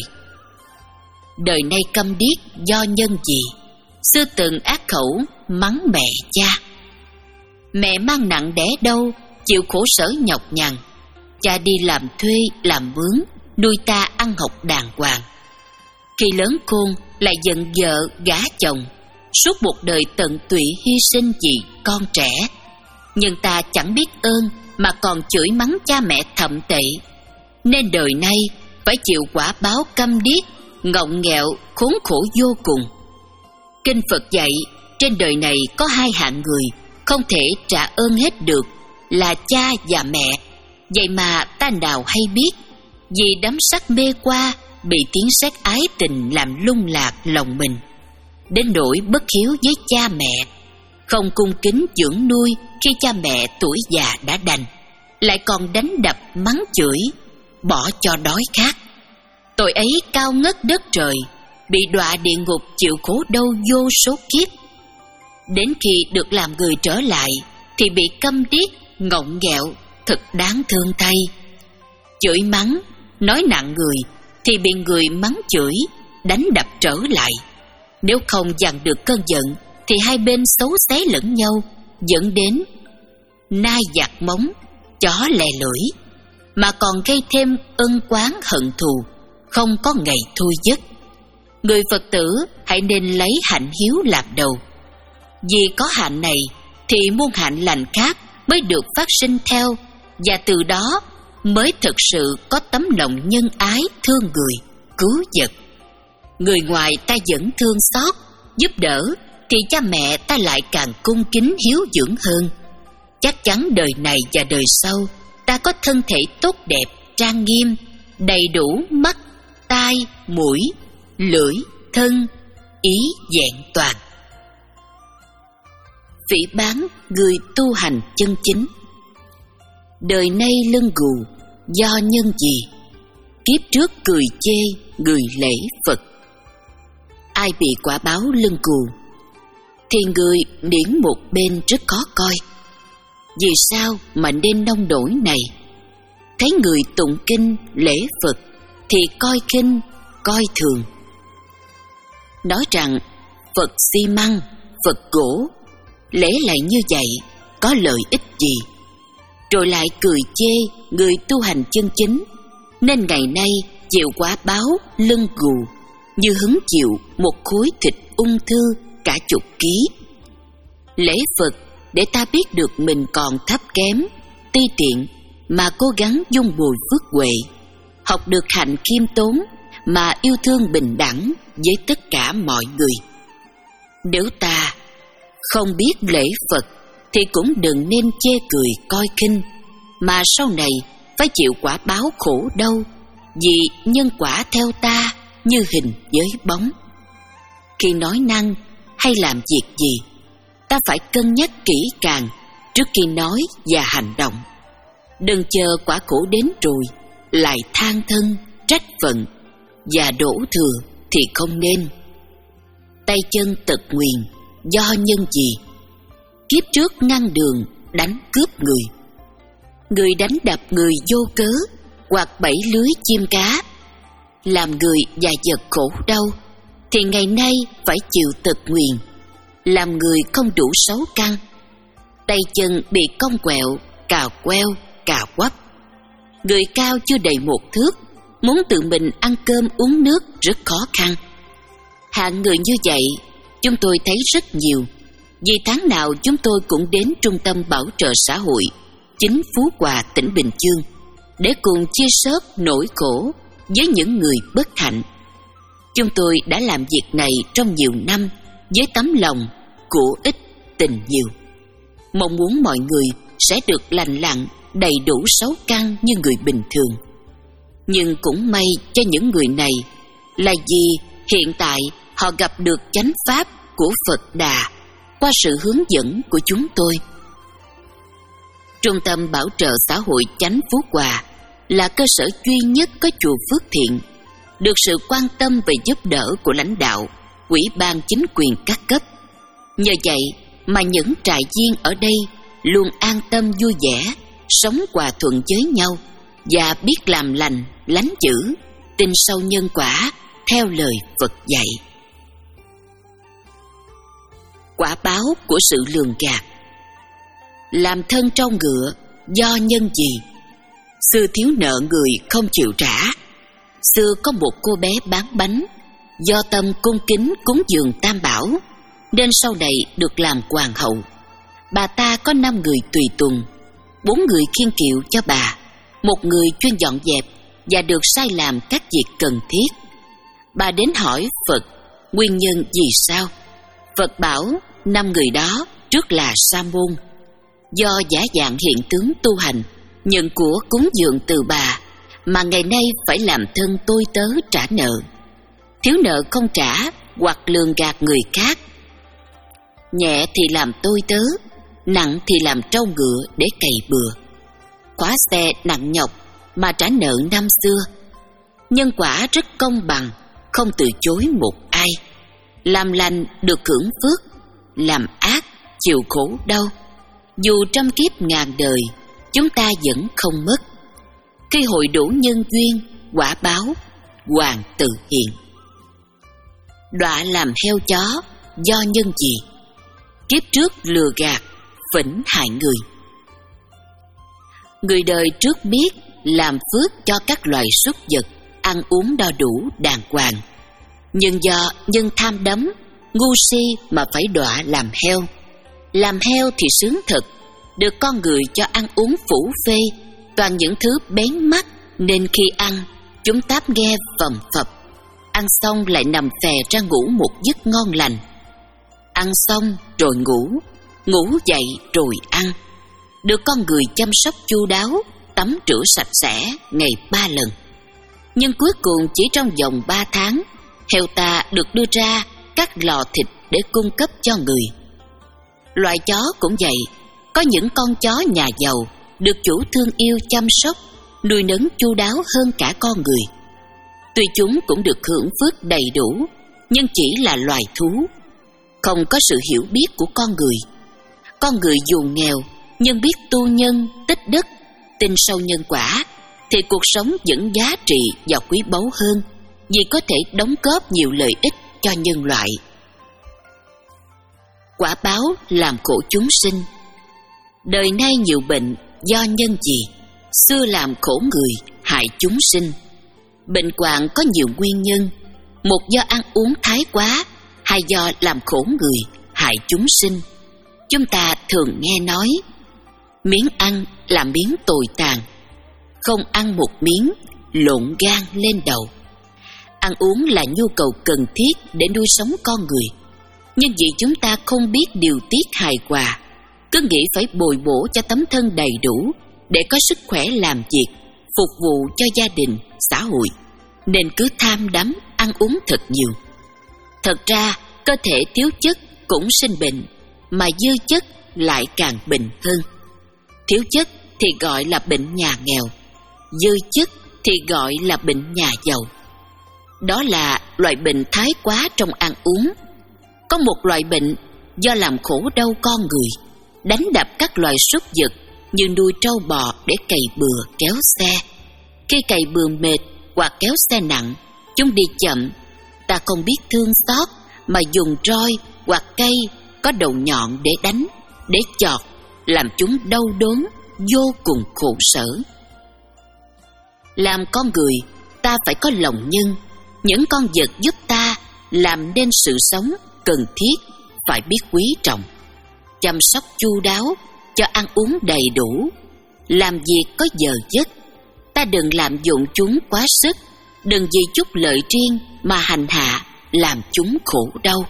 A: Đời nay câm điếc do nhân gì? Xưa từng ác khẩu mắng mẹ cha. Mẹ mang nặng đẻ đau, chịu khổ sở nhọc nhằn. Cha đi làm thuê, làm mướn, nuôi ta ăn học đàng hoàng. Khi lớn khôn lại giận vợ gả chồng, suốt một đời tận tụy hy sinh vì con trẻ. Nhưng ta chẳng biết ơn mà còn chửi mắng cha mẹ thậm tệ, nên đời nay phải chịu quả báo câm điếc, ngọng nghẹo, khốn khổ vô cùng. Kinh Phật dạy trên đời này có hai hạng người không thể trả ơn hết được, là cha và mẹ. Vậy mà ta nào hay biết, vì đắm sắc mê qua, bị tiếng sét ái tình làm lung lạc lòng mình, đến nỗi bất hiếu với cha mẹ, không cung kính dưỡng nuôi khi cha mẹ tuổi già đã đành, lại còn đánh đập mắng chửi, bỏ cho đói khát. Tội ấy cao ngất đất trời, bị đọa địa ngục chịu khổ đau vô số kiếp. Đến khi được làm người trở lại thì bị câm điếc, ngọng nghẹo, thật đáng thương thay. Chửi mắng, nói nặng người thì bị người mắng chửi, đánh đập trở lại. Nếu không dằn được cơn giận thì hai bên xấu xé lẫn nhau, dẫn đến nai giặt móng, chó lè lưỡi, mà còn gây thêm ân oán hận thù, không có ngày thôi dứt. Người Phật tử hãy nên lấy hạnh hiếu làm đầu. Vì có hạnh này thì muôn hạnh lành khác mới được phát sinh theo, và từ đó mới thực sự có tấm lòng nhân ái thương người, cứu vật. Người ngoài ta vẫn thương xót, giúp đỡ, thì cha mẹ ta lại càng cung kính hiếu dưỡng hơn. Chắc chắn đời này và đời sau ta có thân thể tốt đẹp, trang nghiêm, đầy đủ mắt, tai, mũi, lưỡi, thân, ý vẹn toàn. Phỉ báng người tu hành chân chính. Đời nay lưng gù do nhân gì? Kiếp trước cười chê người lễ Phật. Ai bị quả báo lưng gù thì người điển một bên rất khó coi. Vì sao mà nên nông nổi này? Thấy người tụng kinh lễ Phật thì coi kinh, coi thường. Nói rằng Phật xi măng, Phật gỗ, lễ lại như vậy có lợi ích gì? Rồi lại cười chê người tu hành chân chính, nên ngày nay chịu quả báo lưng gù như hứng chịu một khối thịt ung thư cả chục ký. Lễ Phật để ta biết được mình còn thấp kém, ti tiện, mà cố gắng dung bồi phước huệ, học được hạnh khiêm tốn mà yêu thương bình đẳng với tất cả mọi người. Nếu ta không biết lễ Phật thì cũng đừng nên chê cười coi khinh, mà sau này phải chịu quả báo khổ đau, vì nhân quả theo ta như hình với bóng. Khi nói năng hay làm việc gì, ta phải cân nhắc kỹ càng trước khi nói và hành động. Đừng chờ quả khổ đến rồi lại than thân, trách phận và đổ thừa thì không nên. Tay chân tật nguyền do nhân gì? Kiếp trước ngăn đường đánh cướp người, người đánh đập người vô cớ, hoặc bẫy lưới chim cá, làm người và vật khổ đau, thì ngày nay phải chịu tật nguyền, làm người không đủ sáu căn. Tay chân bị cong quẹo, cào queo, cào quắp. Người cao chưa đầy một thước, muốn tự mình ăn cơm uống nước rất khó khăn. Hạng người như vậy chúng tôi thấy rất nhiều, vì tháng nào chúng tôi cũng đến Trung tâm Bảo trợ Xã hội chính Phú Hòa, tỉnh Bình Dương, để cùng chia sớt nỗi khổ với những người bất hạnh. Chúng tôi đã làm việc này trong nhiều năm với tấm lòng của ích tình nhiều, mong muốn mọi người sẽ được lành lặn, đầy đủ sáu căn như người bình thường. Nhưng cũng may cho những người này là vì hiện tại họ gặp được chánh pháp của Phật Đà qua sự hướng dẫn của chúng tôi. Trung tâm Bảo trợ Xã hội chánh Phú Hòa là cơ sở duy nhất có chùa Phước Thiện, được sự quan tâm và giúp đỡ của lãnh đạo, ủy ban chính quyền các cấp. Nhờ vậy mà những trại viên ở đây luôn an tâm vui vẻ, sống hòa thuận với nhau và biết làm lành, lánh dữ, tin sâu nhân quả theo lời Phật dạy. Quả báo của sự lường gạt. Làm thân trâu ngựa do nhân gì? Xưa thiếu nợ người không chịu trả. Xưa có một cô bé bán bánh, do tâm cung kính cúng dường Tam Bảo nên sau này được làm hoàng hậu. Bà ta có năm người tùy tùng, bốn người khiêng kiệu cho bà, một người chuyên dọn dẹp và được sai làm các việc cần thiết. Bà đến hỏi Phật nguyên nhân vì sao. Phật bảo năm người đó trước là sa môn, do giả dạng hiện tướng tu hành, nhận của cúng dường từ bà mà ngày nay phải làm thân tôi tớ trả nợ. Thiếu nợ không trả hoặc lường gạt người khác. Nhẹ thì làm tôi tớ, nặng thì làm trâu ngựa để cày bừa. Khóa xe nặng nhọc mà trả nợ năm xưa. Nhân quả rất công bằng, không từ chối một ai. Làm lành được hưởng phước, làm ác chịu khổ đau. Dù trăm kiếp ngàn đời, chúng ta vẫn không mất. Khi hội đủ nhân duyên, quả báo hoàn tự hiện. Đọa làm heo chó do nhân gì? Kiếp trước lừa gạt, phỉnh hại người. Người đời trước biết làm phước cho các loài súc vật, ăn uống no đủ đàng hoàng, nhưng do nhân tham đắm, ngu si mà phải đọa làm heo. Làm heo thì sướng thật, được con người cho ăn uống phủ phê, toàn những thứ bén mắt, nên khi ăn chúng táp nghe phầm phập. Ăn xong lại nằm phè ra ngủ một giấc ngon lành. Ăn xong rồi ngủ, ngủ dậy rồi ăn. Được con người chăm sóc chu đáo, tắm rửa sạch sẽ ngày ba lần. Nhưng cuối cùng chỉ trong vòng ba tháng, heo ta được đưa ra các lò thịt để cung cấp cho người. Loài chó cũng vậy, có những con chó nhà giàu được chủ thương yêu chăm sóc, nuôi nấng chu đáo hơn cả con người. Tuy chúng cũng được hưởng phước đầy đủ, nhưng chỉ là loài thú, không có sự hiểu biết của con người. Con người dù nghèo nhưng biết tu nhân, tích đức, tin sâu nhân quả, thì cuộc sống vẫn giá trị và quý báu hơn, vì có thể đóng góp nhiều lợi ích cho nhân loại. Quả báo làm khổ chúng sinh. Đời nay nhiều bệnh do nhân gì? Xưa làm khổ người, hại chúng sinh. Bệnh hoạn có nhiều nguyên nhân, một do ăn uống thái quá, hai do làm khổ người, hại chúng sinh. Chúng ta thường nghe nói, miếng ăn là miếng tồi tàn, không ăn một miếng, lộn gan lên đầu. Ăn uống là nhu cầu cần thiết để nuôi sống con người, nhưng vì chúng ta không biết điều tiết hài hòa, cứ nghĩ phải bồi bổ cho tấm thân đầy đủ để có sức khỏe làm việc, phục vụ cho gia đình, xã hội, nên cứ tham đắm ăn uống thật nhiều. Thật ra cơ thể thiếu chất cũng sinh bệnh, mà dư chất lại càng bệnh hơn. Thiếu chất thì gọi là bệnh nhà nghèo, dư chất thì gọi là bệnh nhà giàu. Đó là loại bệnh thái quá trong ăn uống. Có một loại bệnh do làm khổ đau con người, đánh đập các loài súc vật như nuôi trâu bò để cày bừa kéo xe. Khi cày bừa mệt hoặc kéo xe nặng, chúng đi chậm, ta không biết thương xót mà dùng roi hoặc cây có đầu nhọn để đánh, để chọt, làm chúng đau đớn, vô cùng khổ sở. Làm con người, ta phải có lòng nhân. Những con vật giúp ta làm nên sự sống cần thiết, phải biết quý trọng, chăm sóc chu đáo, cho ăn uống đầy đủ, làm việc có giờ giấc. Ta đừng lạm dụng chúng quá sức, đừng vì chút lợi riêng mà hành hạ, làm chúng khổ đau.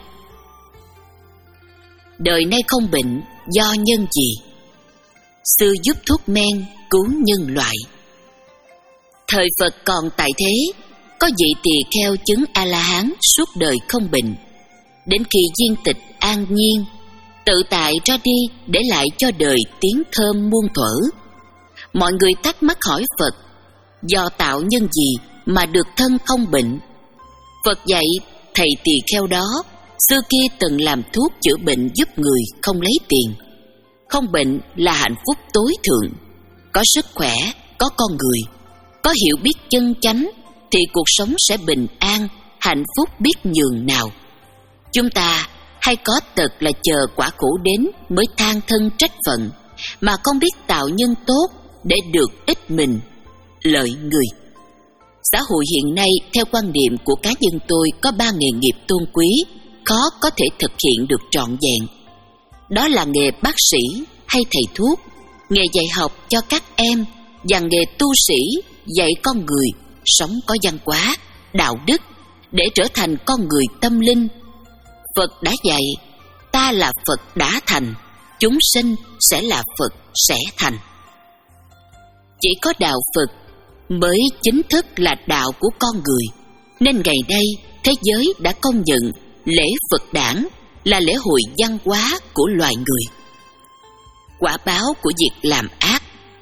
A: Đời nay không bệnh do nhân gì? Xưa giúp thuốc men cứu nhân loại. Thời Phật còn tại thế, có vị tỳ kheo chứng A-la-hán suốt đời không bệnh. Đến khi viên tịch an nhiên, tự tại ra đi để lại cho đời tiếng thơm muôn thuở. Mọi người thắc mắc hỏi Phật, do tạo nhân gì mà được thân không bệnh. Phật dạy thầy tỳ kheo đó xưa kia từng làm thuốc chữa bệnh giúp người không lấy tiền. Không bệnh là hạnh phúc tối thượng. Có sức khỏe, có con người, có hiểu biết chân chánh thì cuộc sống sẽ bình an, hạnh phúc biết nhường nào. Chúng ta hay có tật là chờ quả khổ đến mới than thân trách phận, mà không biết tạo nhân tốt để được ích mình, lợi người. Xã hội hiện nay theo quan điểm của cá nhân tôi có ba nghề nghiệp tôn quý, khó có thể thực hiện được trọn vẹn. Đó là nghề bác sĩ hay thầy thuốc, nghề dạy học cho các em, và nghề tu sĩ dạy con người sống có văn hóa, đạo đức để trở thành con người tâm linh. Phật đã dạy, ta là Phật đã thành, chúng sinh sẽ là Phật sẽ thành. Chỉ có đạo Phật mới chính thức là đạo của con người, nên ngày nay thế giới đã công nhận lễ Phật đản là lễ hội văn hóa của loài người. Quả báo của việc làm ác.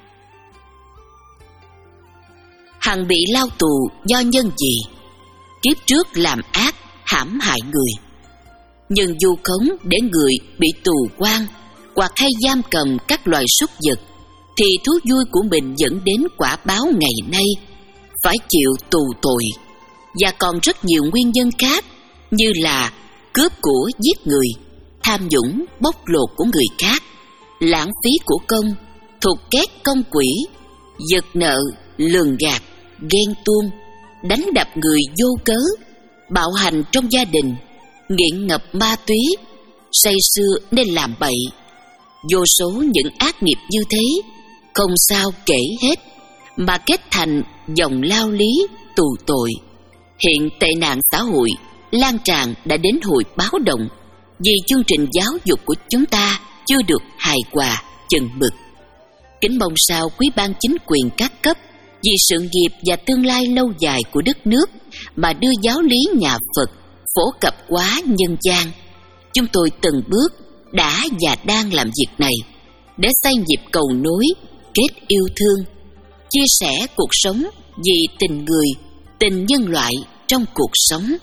A: Hằng bị lao tù do nhân gì? Kiếp trước làm ác hãm hại người. Nhưng vu khống để người bị tù quan hoặc hay giam cầm các loài súc vật, thì thú vui của mình dẫn đến quả báo ngày nay phải chịu tù tội, và còn rất nhiều nguyên nhân khác như là cướp của giết người, tham nhũng bóc lột của người khác, lãng phí của công, thục ghét công quỹ, giật nợ, lường gạt, ghen tuông, đánh đập người vô cớ, bạo hành trong gia đình, nghiện ngập ma túy, say sưa nên làm bậy. Vô số những ác nghiệp như thế không sao kể hết, mà kết thành dòng lao lý tù tội. Hiện tệ nạn xã hội lan tràn đã đến hồi báo động, vì chương trình giáo dục của chúng ta chưa được hài hòa chừng mực. Kính mong sao quý ban chính quyền các cấp vì sự nghiệp và tương lai lâu dài của đất nước mà đưa giáo lý nhà Phật phổ cập hóa nhân gian. Chúng tôi từng bước đã và đang làm việc này để xây nhịp cầu nối, kết yêu thương, chia sẻ cuộc sống vì tình người, tình nhân loại trong cuộc sống.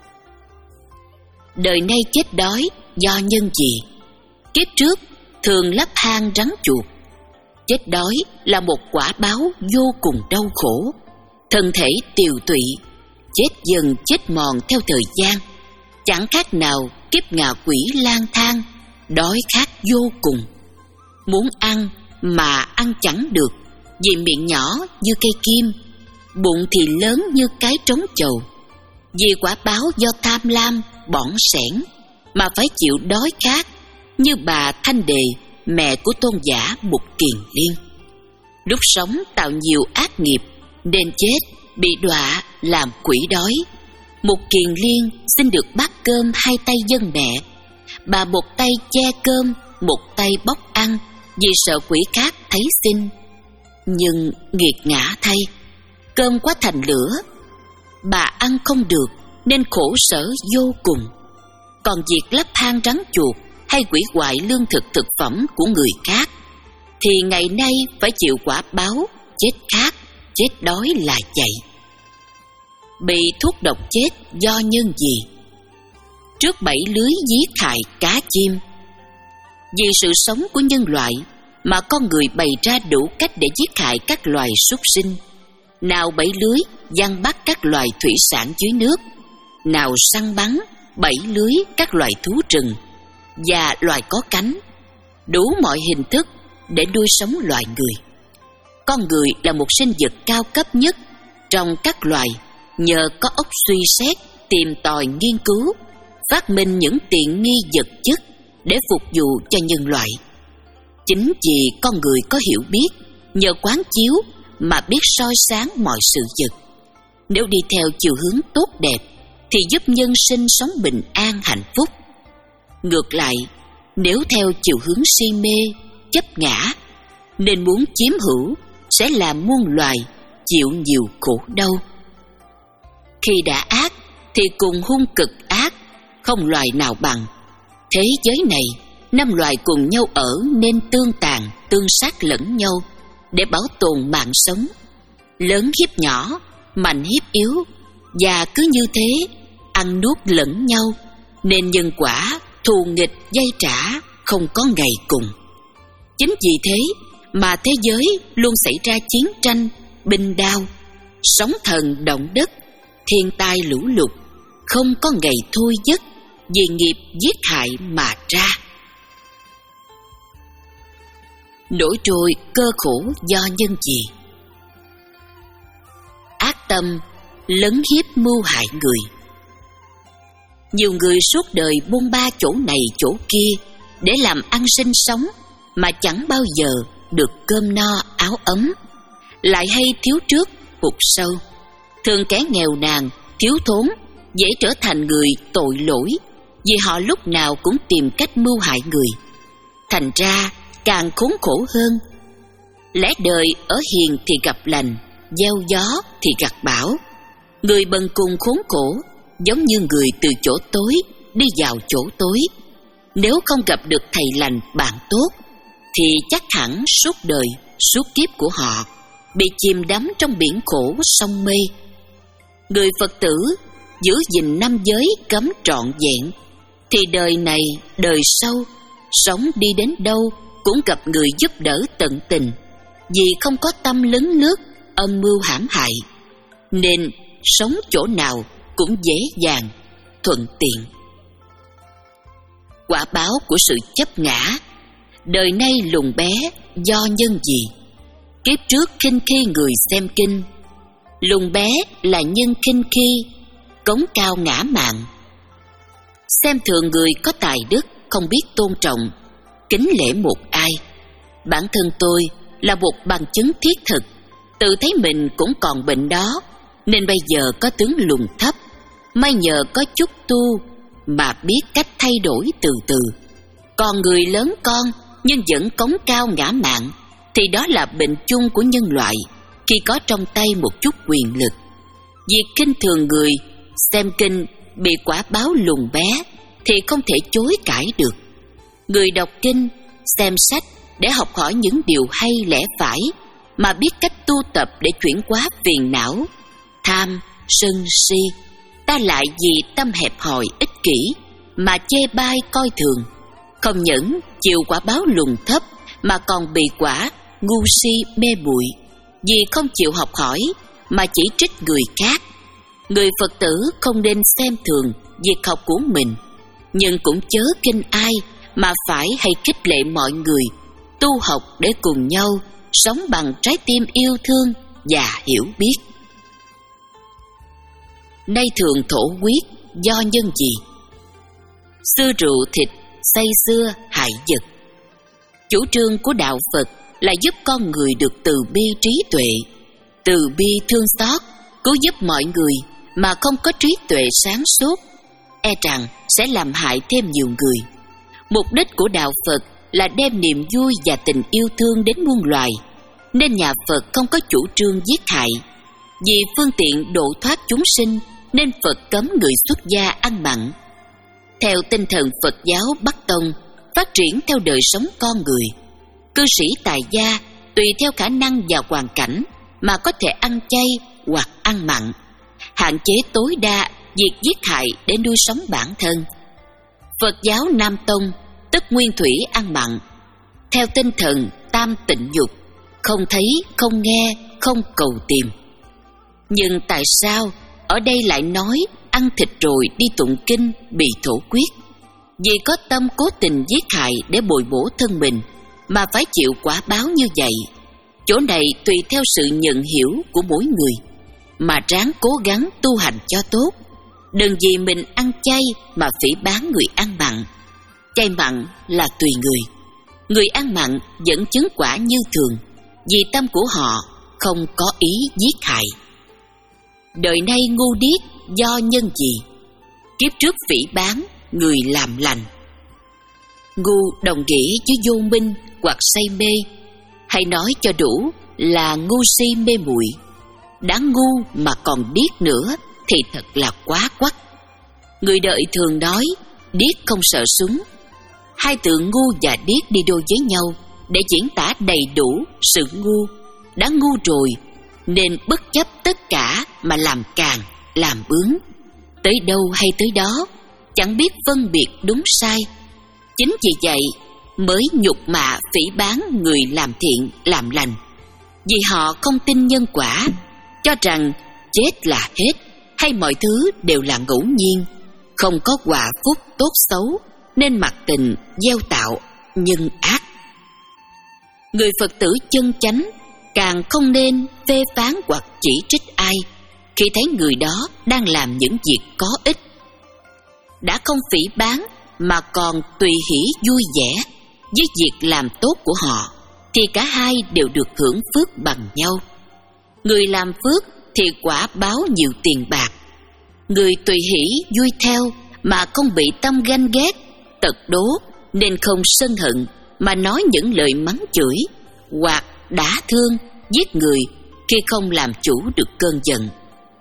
A: Đời nay chết đói do nhân gì? Kiếp trước thường lắp hang rắn chuột. Chết đói là một quả báo vô cùng đau khổ, thân thể tiều tụy, chết dần chết mòn theo thời gian, chẳng khác nào kiếp ngạ quỷ lang thang, đói khát vô cùng. Muốn ăn mà ăn chẳng được, vì miệng nhỏ như cây kim, bụng thì lớn như cái trống chầu. Vì quả báo do tham lam, bỏng sẻn mà phải chịu đói khát, như bà Thanh Đề, mẹ của tôn giả Mục Kiền Liên. Lúc sống tạo nhiều ác nghiệp nên chết, bị đọa làm quỷ đói. Mục Kiền Liên xin được bát cơm hai tay dân mẹ. Bà một tay che cơm, một tay bóc ăn, vì sợ quỷ khác thấy xin. Nhưng nghiệt ngã thay, cơm quá thành lửa, bà ăn không được nên khổ sở vô cùng. Còn việc lắp hang rắn chuột hay hủy hoại lương thực thực phẩm của người khác thì ngày nay phải chịu quả báo chết khát, chết đói là vậy. Bị thuốc độc chết do nhân gì? Trước bẫy lưới giết hại cá chim. Vì sự sống của nhân loại mà con người bày ra đủ cách để giết hại các loài súc sinh. Nào bẫy lưới giăng bắt các loài thủy sản dưới nước, nào săn bắn, bẫy lưới các loài thú rừng và loài có cánh, đủ mọi hình thức để nuôi sống loài người. Con người là một sinh vật cao cấp nhất trong các loài, nhờ có óc suy xét, tìm tòi nghiên cứu, phát minh những tiện nghi vật chất để phục vụ cho nhân loại. Chính vì con người có hiểu biết, nhờ quán chiếu mà biết soi sáng mọi sự vật. Nếu đi theo chiều hướng tốt đẹp thì giúp nhân sinh sống bình an hạnh phúc. Ngược lại, nếu theo chiều hướng si mê, chấp ngã, nên muốn chiếm hữu sẽ làm muôn loài chịu nhiều khổ đau. Khi đã ác thì cùng hung cực ác, không loài nào bằng. Thế giới này, năm loài cùng nhau ở nên tương tàn, tương sát lẫn nhau để bảo tồn mạng sống. Lớn hiếp nhỏ, mạnh hiếp yếu, và cứ như thế ăn nuốt lẫn nhau, nên nhân quả thù nghịch dây trả không có ngày cùng. Chính vì thế mà thế giới luôn xảy ra chiến tranh, binh đao, sóng thần động đất, thiên tai lũ lụt, không có ngày thôi dứt, vì nghiệp giết hại mà ra. Nổi trôi cơ khổ do nhân gì? Ác tâm lấn hiếp mưu hại người. Nhiều người suốt đời buôn ba chỗ này chỗ kia để làm ăn sinh sống, mà chẳng bao giờ được cơm no áo ấm, lại hay thiếu trước hụt sau. Thường kẻ nghèo nàn, thiếu thốn dễ trở thành người tội lỗi, vì họ lúc nào cũng tìm cách mưu hại người, thành ra càng khốn khổ hơn. Lẽ đời ở hiền thì gặp lành, gieo gió thì gặt bão. Người bần cùng khốn khổ giống như người từ chỗ tối đi vào chỗ tối. Nếu không gặp được thầy lành bạn tốt, thì chắc hẳn suốt đời, suốt kiếp của họ bị chìm đắm trong biển khổ sông mê. Người Phật tử giữ gìn năm giới cấm trọn vẹn, thì đời này đời sau sống đi đến đâu cũng gặp người giúp đỡ tận tình, vì không có tâm lấn lướt âm mưu hãm hại, nên sống chỗ nào cũng dễ dàng, thuận tiện. Quả báo của sự chấp ngã. Đời nay lùn bé do nhân gì? Kiếp trước khinh khi người xem kinh. Lùn bé là nhân khinh khi, cống cao ngã mạn. Xem thường người có tài đức, không biết tôn trọng, kính lễ một ai. Bản thân tôi là một bằng chứng thiết thực, tự thấy mình cũng còn bệnh đó, nên bây giờ có tướng lùn thấp, may nhờ có chút tu mà biết cách thay đổi từ từ. Còn người lớn con nhưng vẫn cống cao ngã mạn, thì đó là bệnh chung của nhân loại khi có trong tay một chút quyền lực. Việc khinh thường người xem kinh bị quả báo lùn bé thì không thể chối cãi được. Người đọc kinh, xem sách để học hỏi những điều hay lẽ phải, mà biết cách tu tập để chuyển hóa phiền não, tham, sân si, ta lại vì tâm hẹp hòi ích kỷ mà chê bai coi thường, không những chịu quả báo lùn thấp mà còn bị quả ngu si mê muội, vì không chịu học hỏi mà chỉ trích người khác. Người Phật tử không nên xem thường việc học của mình, nhưng cũng chớ khinh ai, mà phải hay khích lệ mọi người tu học để cùng nhau sống bằng trái tim yêu thương và hiểu biết. Nay thường thổ quyết do nhân gì? Xưa rượu thịt, say xưa hại vật. Chủ trương của đạo Phật là giúp con người được từ bi trí tuệ, từ bi thương xót, cứu giúp mọi người, mà không có trí tuệ sáng suốt, e rằng sẽ làm hại thêm nhiều người. Mục đích của đạo Phật là đem niềm vui và tình yêu thương đến muôn loài, nên nhà Phật không có chủ trương giết hại. Vì phương tiện độ thoát chúng sinh, nên Phật cấm người xuất gia ăn mặn. Theo tinh thần Phật giáo Bắc Tông, phát triển theo đời sống con người, cư sĩ tại gia tùy theo khả năng và hoàn cảnh mà có thể ăn chay hoặc ăn mặn, hạn chế tối đa việc giết hại để nuôi sống bản thân. Phật giáo Nam Tông tức nguyên thủy ăn mặn, theo tinh thần tam tịnh dục, không thấy, không nghe, không cầu tìm. Nhưng tại sao ở đây lại nói ăn thịt rồi đi tụng kinh bị thổ quyết? Vì có tâm cố tình giết hại để bồi bổ thân mình mà phải chịu quả báo như vậy. Chỗ này tùy theo sự nhận hiểu của mỗi người mà ráng cố gắng tu hành cho tốt. Đừng vì mình ăn chay mà phỉ báng người ăn mặn. Chay mặn là tùy người. Người ăn mặn vẫn chứng quả như thường, vì tâm của họ không có ý giết hại. Đời nay ngu điếc do nhân gì? Kiếp trước phỉ báng người làm lành. Ngu đồng nghĩa với vô minh hoặc say mê, hay nói cho đủ là ngu si mê muội. Đã ngu mà còn điếc nữa thì thật là quá quắt. Người đời thường nói điếc không sợ súng. Hai từ ngu và điếc đi đôi với nhau để diễn tả đầy đủ sự ngu. Đã ngu rồi nên bất chấp tất cả mà làm càng, làm bướng, tới đâu hay tới đó, chẳng biết phân biệt đúng sai. Chính vì vậy mới nhục mạ phỉ báng người làm thiện làm lành, vì họ không tin nhân quả, cho rằng chết là hết, hay mọi thứ đều là ngẫu nhiên, không có quả phúc tốt xấu, nên mặc tình gieo tạo nhân ác. Người Phật tử chân chánh càng không nên phê phán hoặc chỉ trích ai khi thấy người đó đang làm những việc có ích. Đã không phỉ báng mà còn tùy hỷ vui vẻ với việc làm tốt của họ, thì cả hai đều được hưởng phước bằng nhau. Người làm phước thì quả báo nhiều tiền bạc, người tùy hỷ vui theo mà không bị tâm ganh ghét, tật đố nên không sân hận mà nói những lời mắng chửi hoặc đả thương, giết người khi không làm chủ được cơn giận.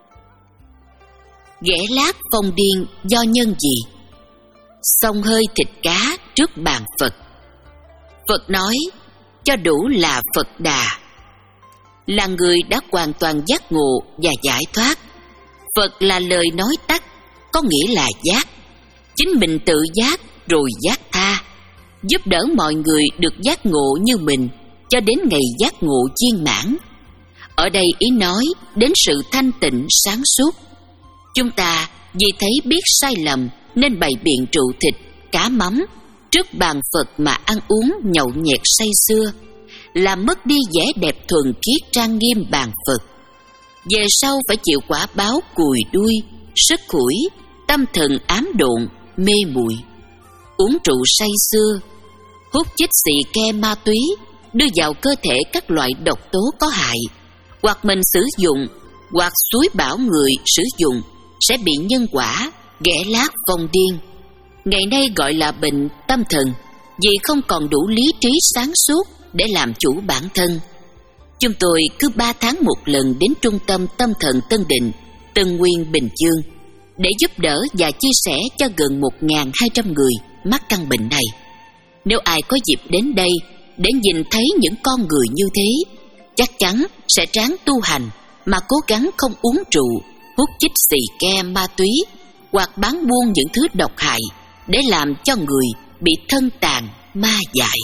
A: Ghẻ lát phong điên do nhân gì? Xông hơi thịt cá trước bàn Phật. Phật nói cho đủ là Phật Đà, là người đã hoàn toàn giác ngộ và giải thoát. Phật là lời nói tắt, có nghĩa là giác. Chính mình tự giác rồi giác tha, giúp đỡ mọi người được giác ngộ như mình cho đến ngày giác ngộ viên mãn. Ở đây ý nói đến sự thanh tịnh sáng suốt. Chúng ta vì thấy biết sai lầm nên bày biện rượu thịt, cá mắm trước bàn Phật mà ăn uống nhậu nhẹt say sưa, làm mất đi vẻ đẹp thuần khiết trang nghiêm bàn Phật. Về sau phải chịu quả báo cùi đuôi, sức củi, tâm thần ám độn, mê muội. Uống rượu say sưa, hút chích xì ke ma túy, đưa vào cơ thể các loại độc tố có hại, hoặc mình sử dụng, hoặc xúi bảo người sử dụng, sẽ bị nhân quả ghẻ lát phong điên. Ngày nay gọi là bệnh tâm thần, vì không còn đủ lý trí sáng suốt để làm chủ bản thân. Chúng tôi cứ ba tháng một lần đến trung tâm tâm thần Tân Định, Tân Nguyên, Bình Dương để giúp đỡ và chia sẻ cho gần một nghìn hai trăm người mắc căn bệnh này. Nếu ai có dịp đến đây để nhìn thấy những con người như thế, chắc chắn sẽ ráng tu hành mà cố gắng không uống rượu, hút chích xì ke ma túy hoặc bán buôn những thứ độc hại để làm cho người bị thân tàn ma dại.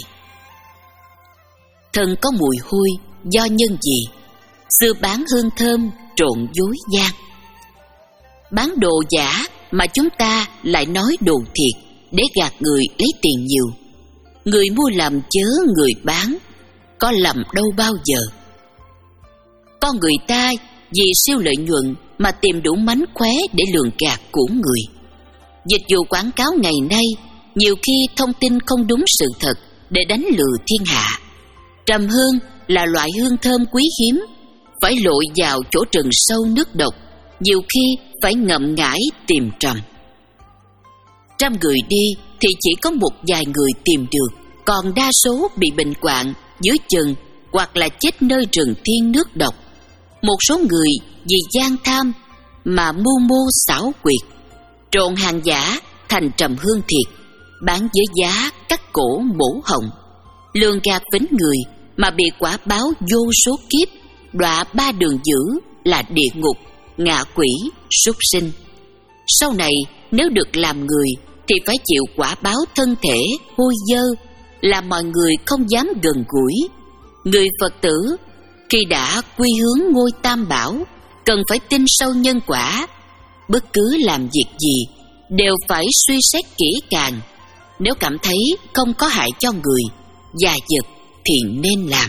A: Thân có mùi hôi do nhân gì? Xưa bán hương thơm trộn dối gian. Bán đồ giả mà chúng ta lại nói đồ thiệt để gạt người lấy tiền nhiều. Người mua lầm chớ người bán, có lầm đâu bao giờ. Con người ta vì siêu lợi nhuận mà tìm đủ mánh khóe để lường gạt của người. Dịch vụ quảng cáo ngày nay nhiều khi thông tin không đúng sự thật để đánh lừa thiên hạ. Trầm hương là loại hương thơm quý hiếm, phải lội vào chỗ rừng sâu nước độc, nhiều khi phải ngậm ngải tìm trầm. Trăm người đi thì chỉ có một vài người tìm được, còn đa số bị bệnh hoạn dưới chừng hoặc là chết nơi rừng thiên nước độc. Một số người vì gian tham mà mưu mô xảo quyệt, trộn hàng giả thành trầm hương thiệt, bán với giá cắt cổ mổ họng, lường gạt vĩnh người mà bị quả báo vô số kiếp, đọa ba đường dữ là địa ngục, ngạ quỷ, súc sinh. Sau này nếu được làm người thì phải chịu quả báo thân thể hôi dơ, làm mọi người không dám gần gũi. Người Phật tử khi đã quy hướng ngôi Tam Bảo cần phải tin sâu nhân quả. Bất cứ làm việc gì đều phải suy xét kỹ càng. Nếu cảm thấy không có hại cho người và vật thì nên làm.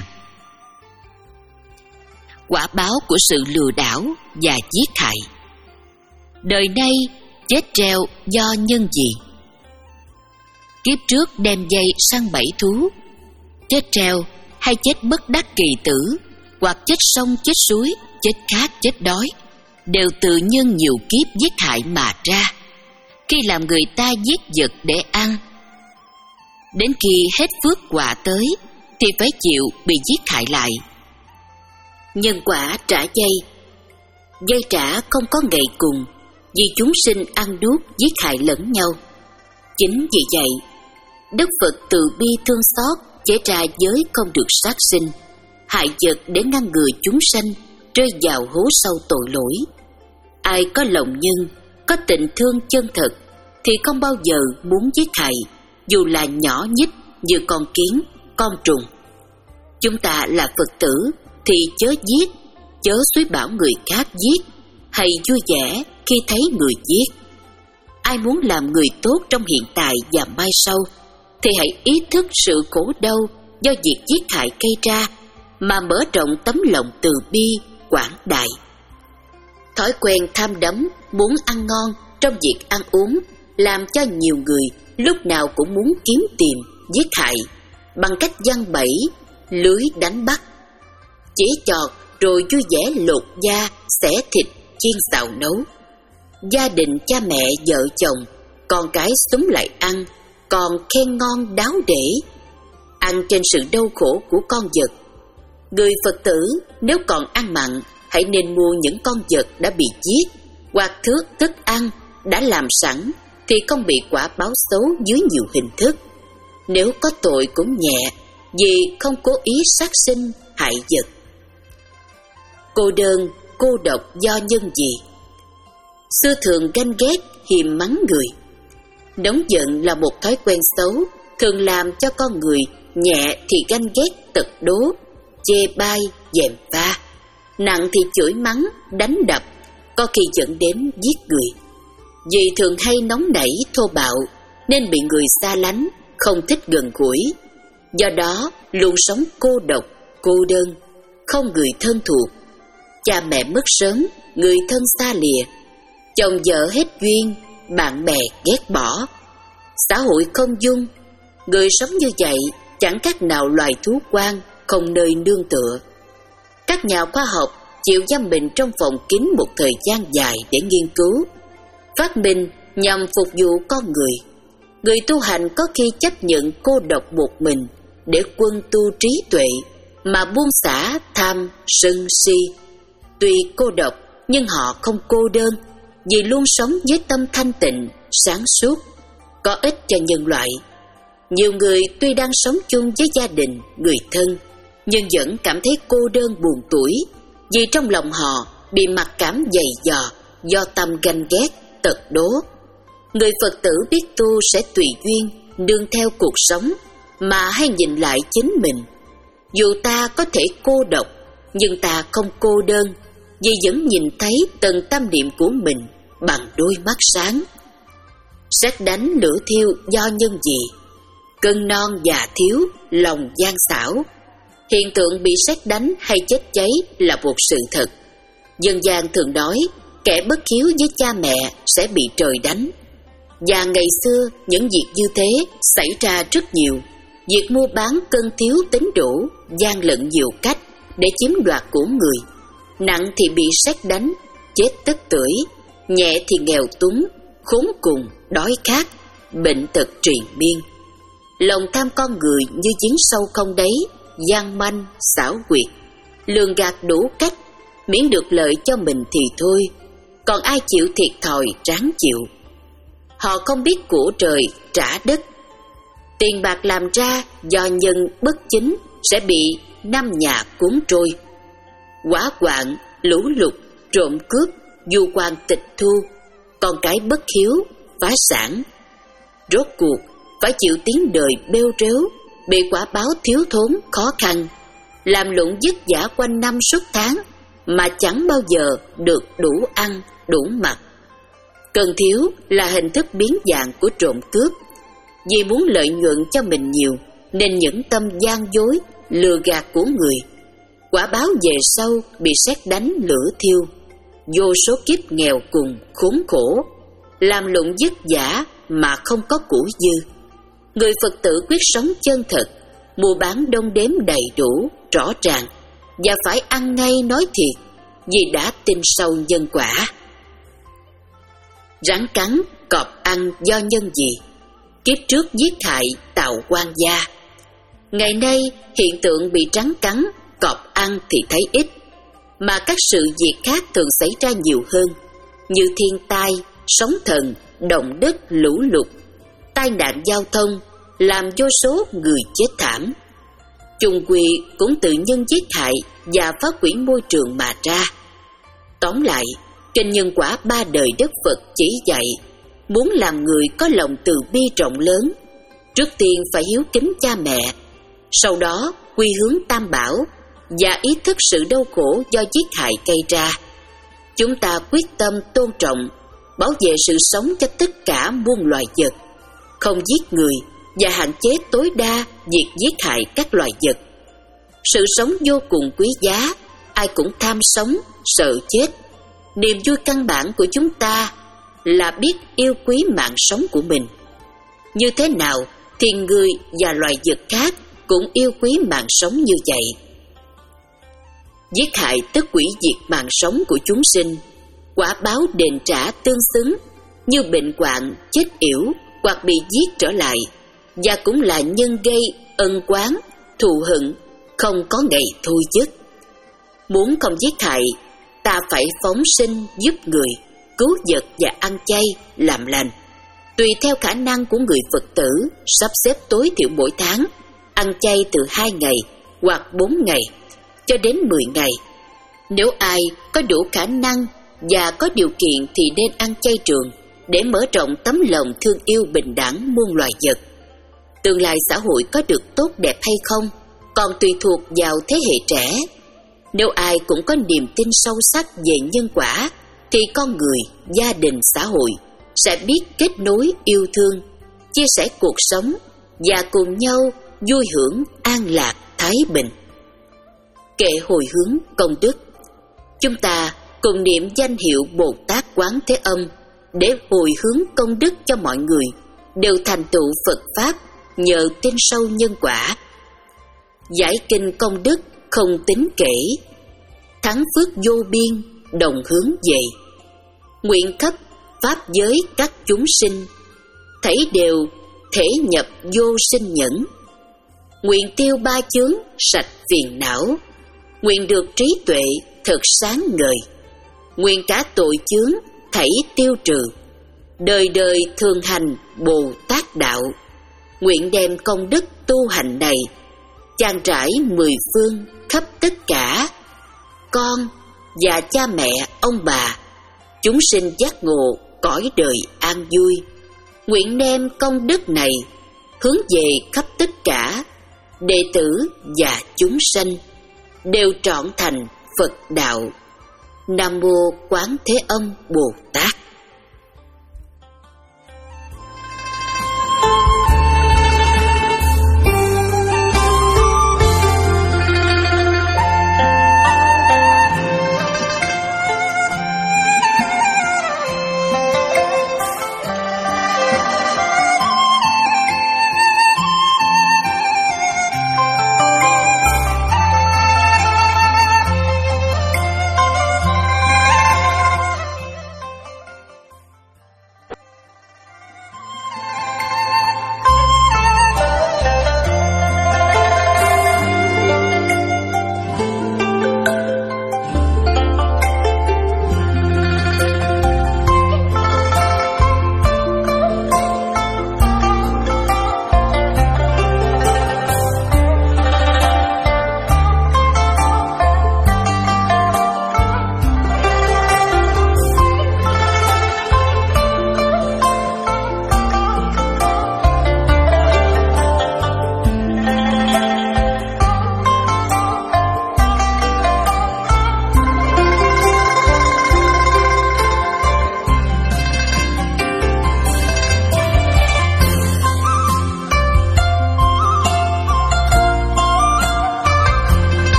A: Quả báo của sự lừa đảo và giết hại. Đời nay chết treo do nhân gì? Kiếp trước đem dây săn bẫy thú, chết treo hay chết bất đắc kỳ tử, hoặc chết sông chết suối, chết khát chết đói, đều từ nhân nhiều kiếp giết hại mà ra. Khi làm người ta giết vật để ăn, đến khi hết phước quả tới thì phải chịu bị giết hại lại. Nhân quả trả dây, dây trả không có ngày cùng, vì chúng sinh ăn đuốt giết hại lẫn nhau. Chính vì vậy, Đức Phật từ bi thương xót chế ra giới không được sát sinh, hại vật để ngăn ngừa chúng sanh, rơi vào hố sâu tội lỗi. Ai có lòng nhân, có tình thương chân thật thì không bao giờ muốn giết hại, dù là nhỏ nhất như con kiến, con trùng. Chúng ta là Phật tử thì chớ giết, chớ xúi bảo người khác giết, hay vui vẻ khi thấy người giết. Ai muốn làm người tốt trong hiện tại và mai sau thì hãy ý thức sự khổ đau do việc giết hại gây ra, mà mở rộng tấm lòng từ bi, quảng đại. Thói quen tham đắm, muốn ăn ngon trong việc ăn uống làm cho nhiều người lúc nào cũng muốn kiếm tìm, giết hại bằng cách giăng bẫy, lưới đánh bắt. Chỉ chọt rồi vui vẻ lột da, xẻ thịt, chiên xào nấu. Gia đình cha mẹ, vợ chồng, con cái xúm lại ăn, còn khen ngon đáo để, ăn trên sự đau khổ của con vật. Người Phật tử nếu còn ăn mặn, hãy nên mua những con vật đã bị giết, hoặc thước thức ăn đã làm sẵn thì không bị quả báo xấu dưới nhiều hình thức. Nếu có tội cũng nhẹ, vì không cố ý sát sinh hại vật. Cô đơn, cô độc do nhân gì? Xưa thường ganh ghét, hiềm mắng người. Nóng giận là một thói quen xấu, thường làm cho con người nhẹ thì ganh ghét tật đố, chê bai, gièm pha, nặng thì chửi mắng, đánh đập, có khi dẫn đến giết người. Vì thường hay nóng nảy, thô bạo nên bị người xa lánh, không thích gần gũi. Do đó luôn sống cô độc, cô đơn, không người thân thuộc. Cha mẹ mất sớm, người thân xa lìa, chồng vợ hết duyên, bạn bè ghét bỏ, xã hội không dung. Người sống như vậy chẳng khác nào loài thú quan, không nơi nương tựa. Các nhà khoa học chịu giam mình trong phòng kín một thời gian dài để nghiên cứu, phát minh nhằm phục vụ con người. Người tu hành có khi chấp nhận cô độc một mình để quân tu trí tuệ, mà buông xả tham, sân, si. Tuy cô độc nhưng họ không cô đơn, vì luôn sống với tâm thanh tịnh, sáng suốt, có ích cho nhân loại. Nhiều người tuy đang sống chung với gia đình, người thân, nhưng vẫn cảm thấy cô đơn buồn tủi, vì trong lòng họ bị mặc cảm dày dò do tâm ganh ghét, tật đố. Người Phật tử biết tu sẽ tùy duyên, nương theo cuộc sống, mà hay nhìn lại chính mình. Dù ta có thể cô độc, nhưng ta không cô đơn, vì vẫn nhìn thấy từng tâm niệm của mình bằng đôi mắt sáng. Sét đánh lửa thiêu do nhân gì? Cân non già thiếu, lòng gian xảo. Hiện tượng bị sét đánh hay chết cháy là một sự thật. Dân gian thường nói kẻ bất hiếu với cha mẹ sẽ bị trời đánh. Và ngày xưa những việc như thế xảy ra rất nhiều. Việc mua bán cân thiếu tính đủ, gian lận nhiều cách để chiếm đoạt của người. Nặng thì bị sét đánh, chết tức tưởi. Nhẹ thì nghèo túng, khốn cùng, đói khát, bệnh tật triền miên. Lòng tham con người như giếng sâu không đáy, gian manh, xảo quyệt, lường gạt đủ cách, miễn được lợi cho mình thì thôi. Còn ai chịu thiệt thòi ráng chịu. Họ không biết của trời trả đất. Tiền bạc làm ra do nhân bất chính sẽ bị năm nhà cuốn trôi. Hỏa hoạn, lũ lụt, trộm cướp, du quan tịch thu, con cái bất hiếu, phá sản. Rốt cuộc phải chịu tiếng đời bêu rếu, bị quả báo thiếu thốn khó khăn, làm lụng vất vả quanh năm suốt tháng mà chẳng bao giờ được đủ ăn, đủ mặc. Cần thiếu là hình thức biến dạng của trộm cướp. Vì muốn lợi nhuận cho mình nhiều nên những tâm gian dối, lừa gạt của người. Quả báo về sau bị sét đánh lửa thiêu. Vô số kiếp nghèo cùng, khốn khổ, làm lụng vất vả mà không có của dư. Người Phật tử quyết sống chân thật, mua bán đong đếm đầy đủ, rõ ràng, và phải ăn ngay nói thiệt, vì đã tin sâu nhân quả. Rắn cắn, cọp ăn do nhân gì? Kiếp trước giết hại tạo oan gia. Ngày nay hiện tượng bị rắn cắn, cọp ăn thì thấy ít, mà các sự việc khác thường xảy ra nhiều hơn, như thiên tai, sóng thần, động đất, lũ lụt, tai nạn giao thông, làm vô số người chết thảm. Chung quy cũng tự nhân giết hại và phá hủy môi trường mà ra. Tóm lại, kênh nhân quả ba đời Đức Phật chỉ dạy, muốn làm người có lòng từ bi rộng lớn, trước tiên phải hiếu kính cha mẹ, sau đó quy hướng Tam Bảo và ý thức sự đau khổ do giết hại gây ra. Chúng ta quyết tâm tôn trọng, bảo vệ sự sống cho tất cả muôn loài vật, không giết người và hạn chế tối đa việc giết hại các loài vật. Sự sống vô cùng quý giá, ai cũng tham sống, sợ chết. Niềm vui căn bản của chúng ta là biết yêu quý mạng sống của mình. Như thế nào thì người và loài vật khác cũng yêu quý mạng sống như vậy. Giết hại tức hủy diệt mạng sống của chúng sinh, quả báo đền trả tương xứng, như bệnh hoạn, chết yểu hoặc bị giết trở lại, và cũng là nhân gây ân oán, thù hận không có ngày thôi dứt. Muốn không giết hại, ta phải phóng sinh giúp người, cứu vật và ăn chay làm lành. Tùy theo khả năng của người Phật tử, sắp xếp tối thiểu mỗi tháng ăn chay từ hai ngày hoặc bốn ngày cho đến mười ngày. Nếu ai có đủ khả năng và có điều kiện thì nên ăn chay trường để mở rộng tấm lòng thương yêu bình đẳng muôn loài vật. Tương lai xã hội có được tốt đẹp hay không còn tùy thuộc vào thế hệ trẻ. Nếu ai cũng có niềm tin sâu sắc về nhân quả thì con người, gia đình, xã hội sẽ biết kết nối yêu thương, chia sẻ cuộc sống và cùng nhau vui hưởng an lạc thái bình. Kệ hồi hướng công đức. Chúng ta cùng niệm danh hiệu Bồ Tát Quán Thế Âm để hồi hướng công đức cho mọi người đều thành tựu Phật Pháp nhờ tin sâu nhân quả. Giải kinh công đức không tính kể, thắng phước vô biên đồng hướng về. Nguyện khắp pháp giới các chúng sinh, thảy đều thể nhập vô sinh nhẫn. Nguyện tiêu ba chướng sạch phiền não, nguyện được trí tuệ thật sáng ngời. Nguyện cả tội chướng thảy tiêu trừ, đời đời thường hành Bồ Tát đạo. Nguyện đem công đức tu hành này chan trải mười phương khắp tất cả con và cha mẹ ông bà, chúng sinh giác ngộ cõi đời an vui. Nguyện đem công đức này hướng về khắp tất cả đệ tử và chúng sanh đều trọn thành Phật đạo. Nam mô Quán Thế Âm Bồ Tát.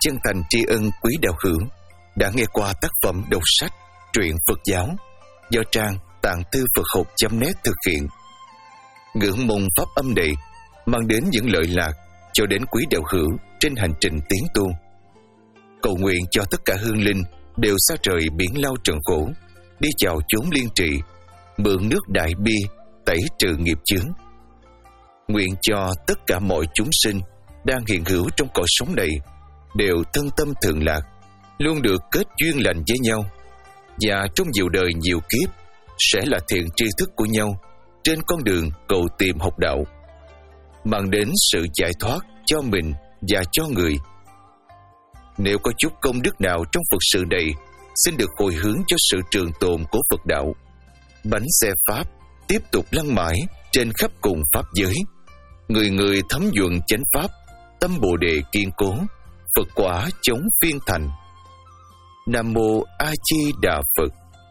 B: chân thành tri ân quý đạo hữu đã nghe qua tác phẩm đọc sách truyện Phật giáo do trang tạng thư Phật học chấm net thực hiện. Ngưỡng mong pháp âm này mang đến những lợi lạc cho đến quý đạo hữu trên hành trình tiến tu. Cầu nguyện cho tất cả hương linh đều xa trời biển lao trần khổ, đi chào chốn liên trị, mượn nước đại bi tẩy trừ nghiệp chướng. Nguyện cho tất cả mọi chúng sinh đang hiện hữu trong cõi sống này đều thân tâm thường lạc, luôn được kết duyên lành với nhau, và trong nhiều đời nhiều kiếp sẽ là thiện tri thức của nhau trên con đường cầu tìm học đạo, mang đến sự giải thoát cho mình và cho người. Nếu có chút công đức nào trong Phật sự này, xin được hồi hướng cho sự trường tồn của Phật đạo. Bánh xe Pháp tiếp tục lăn mãi trên khắp cùng Pháp giới. Người người thấm nhuận chánh Pháp, tâm Bồ Đề kiên cố, Phật quả chống phiên thành. Nam Mô A Di Đà Phật.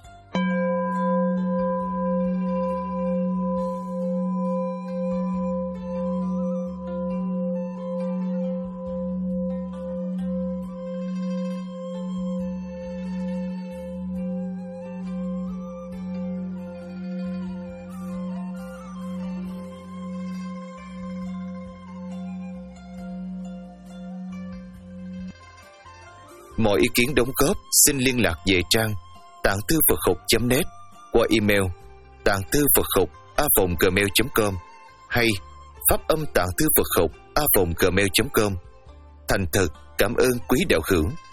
B: Mọi ý kiến đóng góp xin liên lạc về trang tạng thư Phật học chấm net qua email tạng thư Phật học a vòng gmail chấm com hay pháp âm tạng thư Phật học a vòng gmail chấm com. Thành thật cảm ơn quý đạo hữu.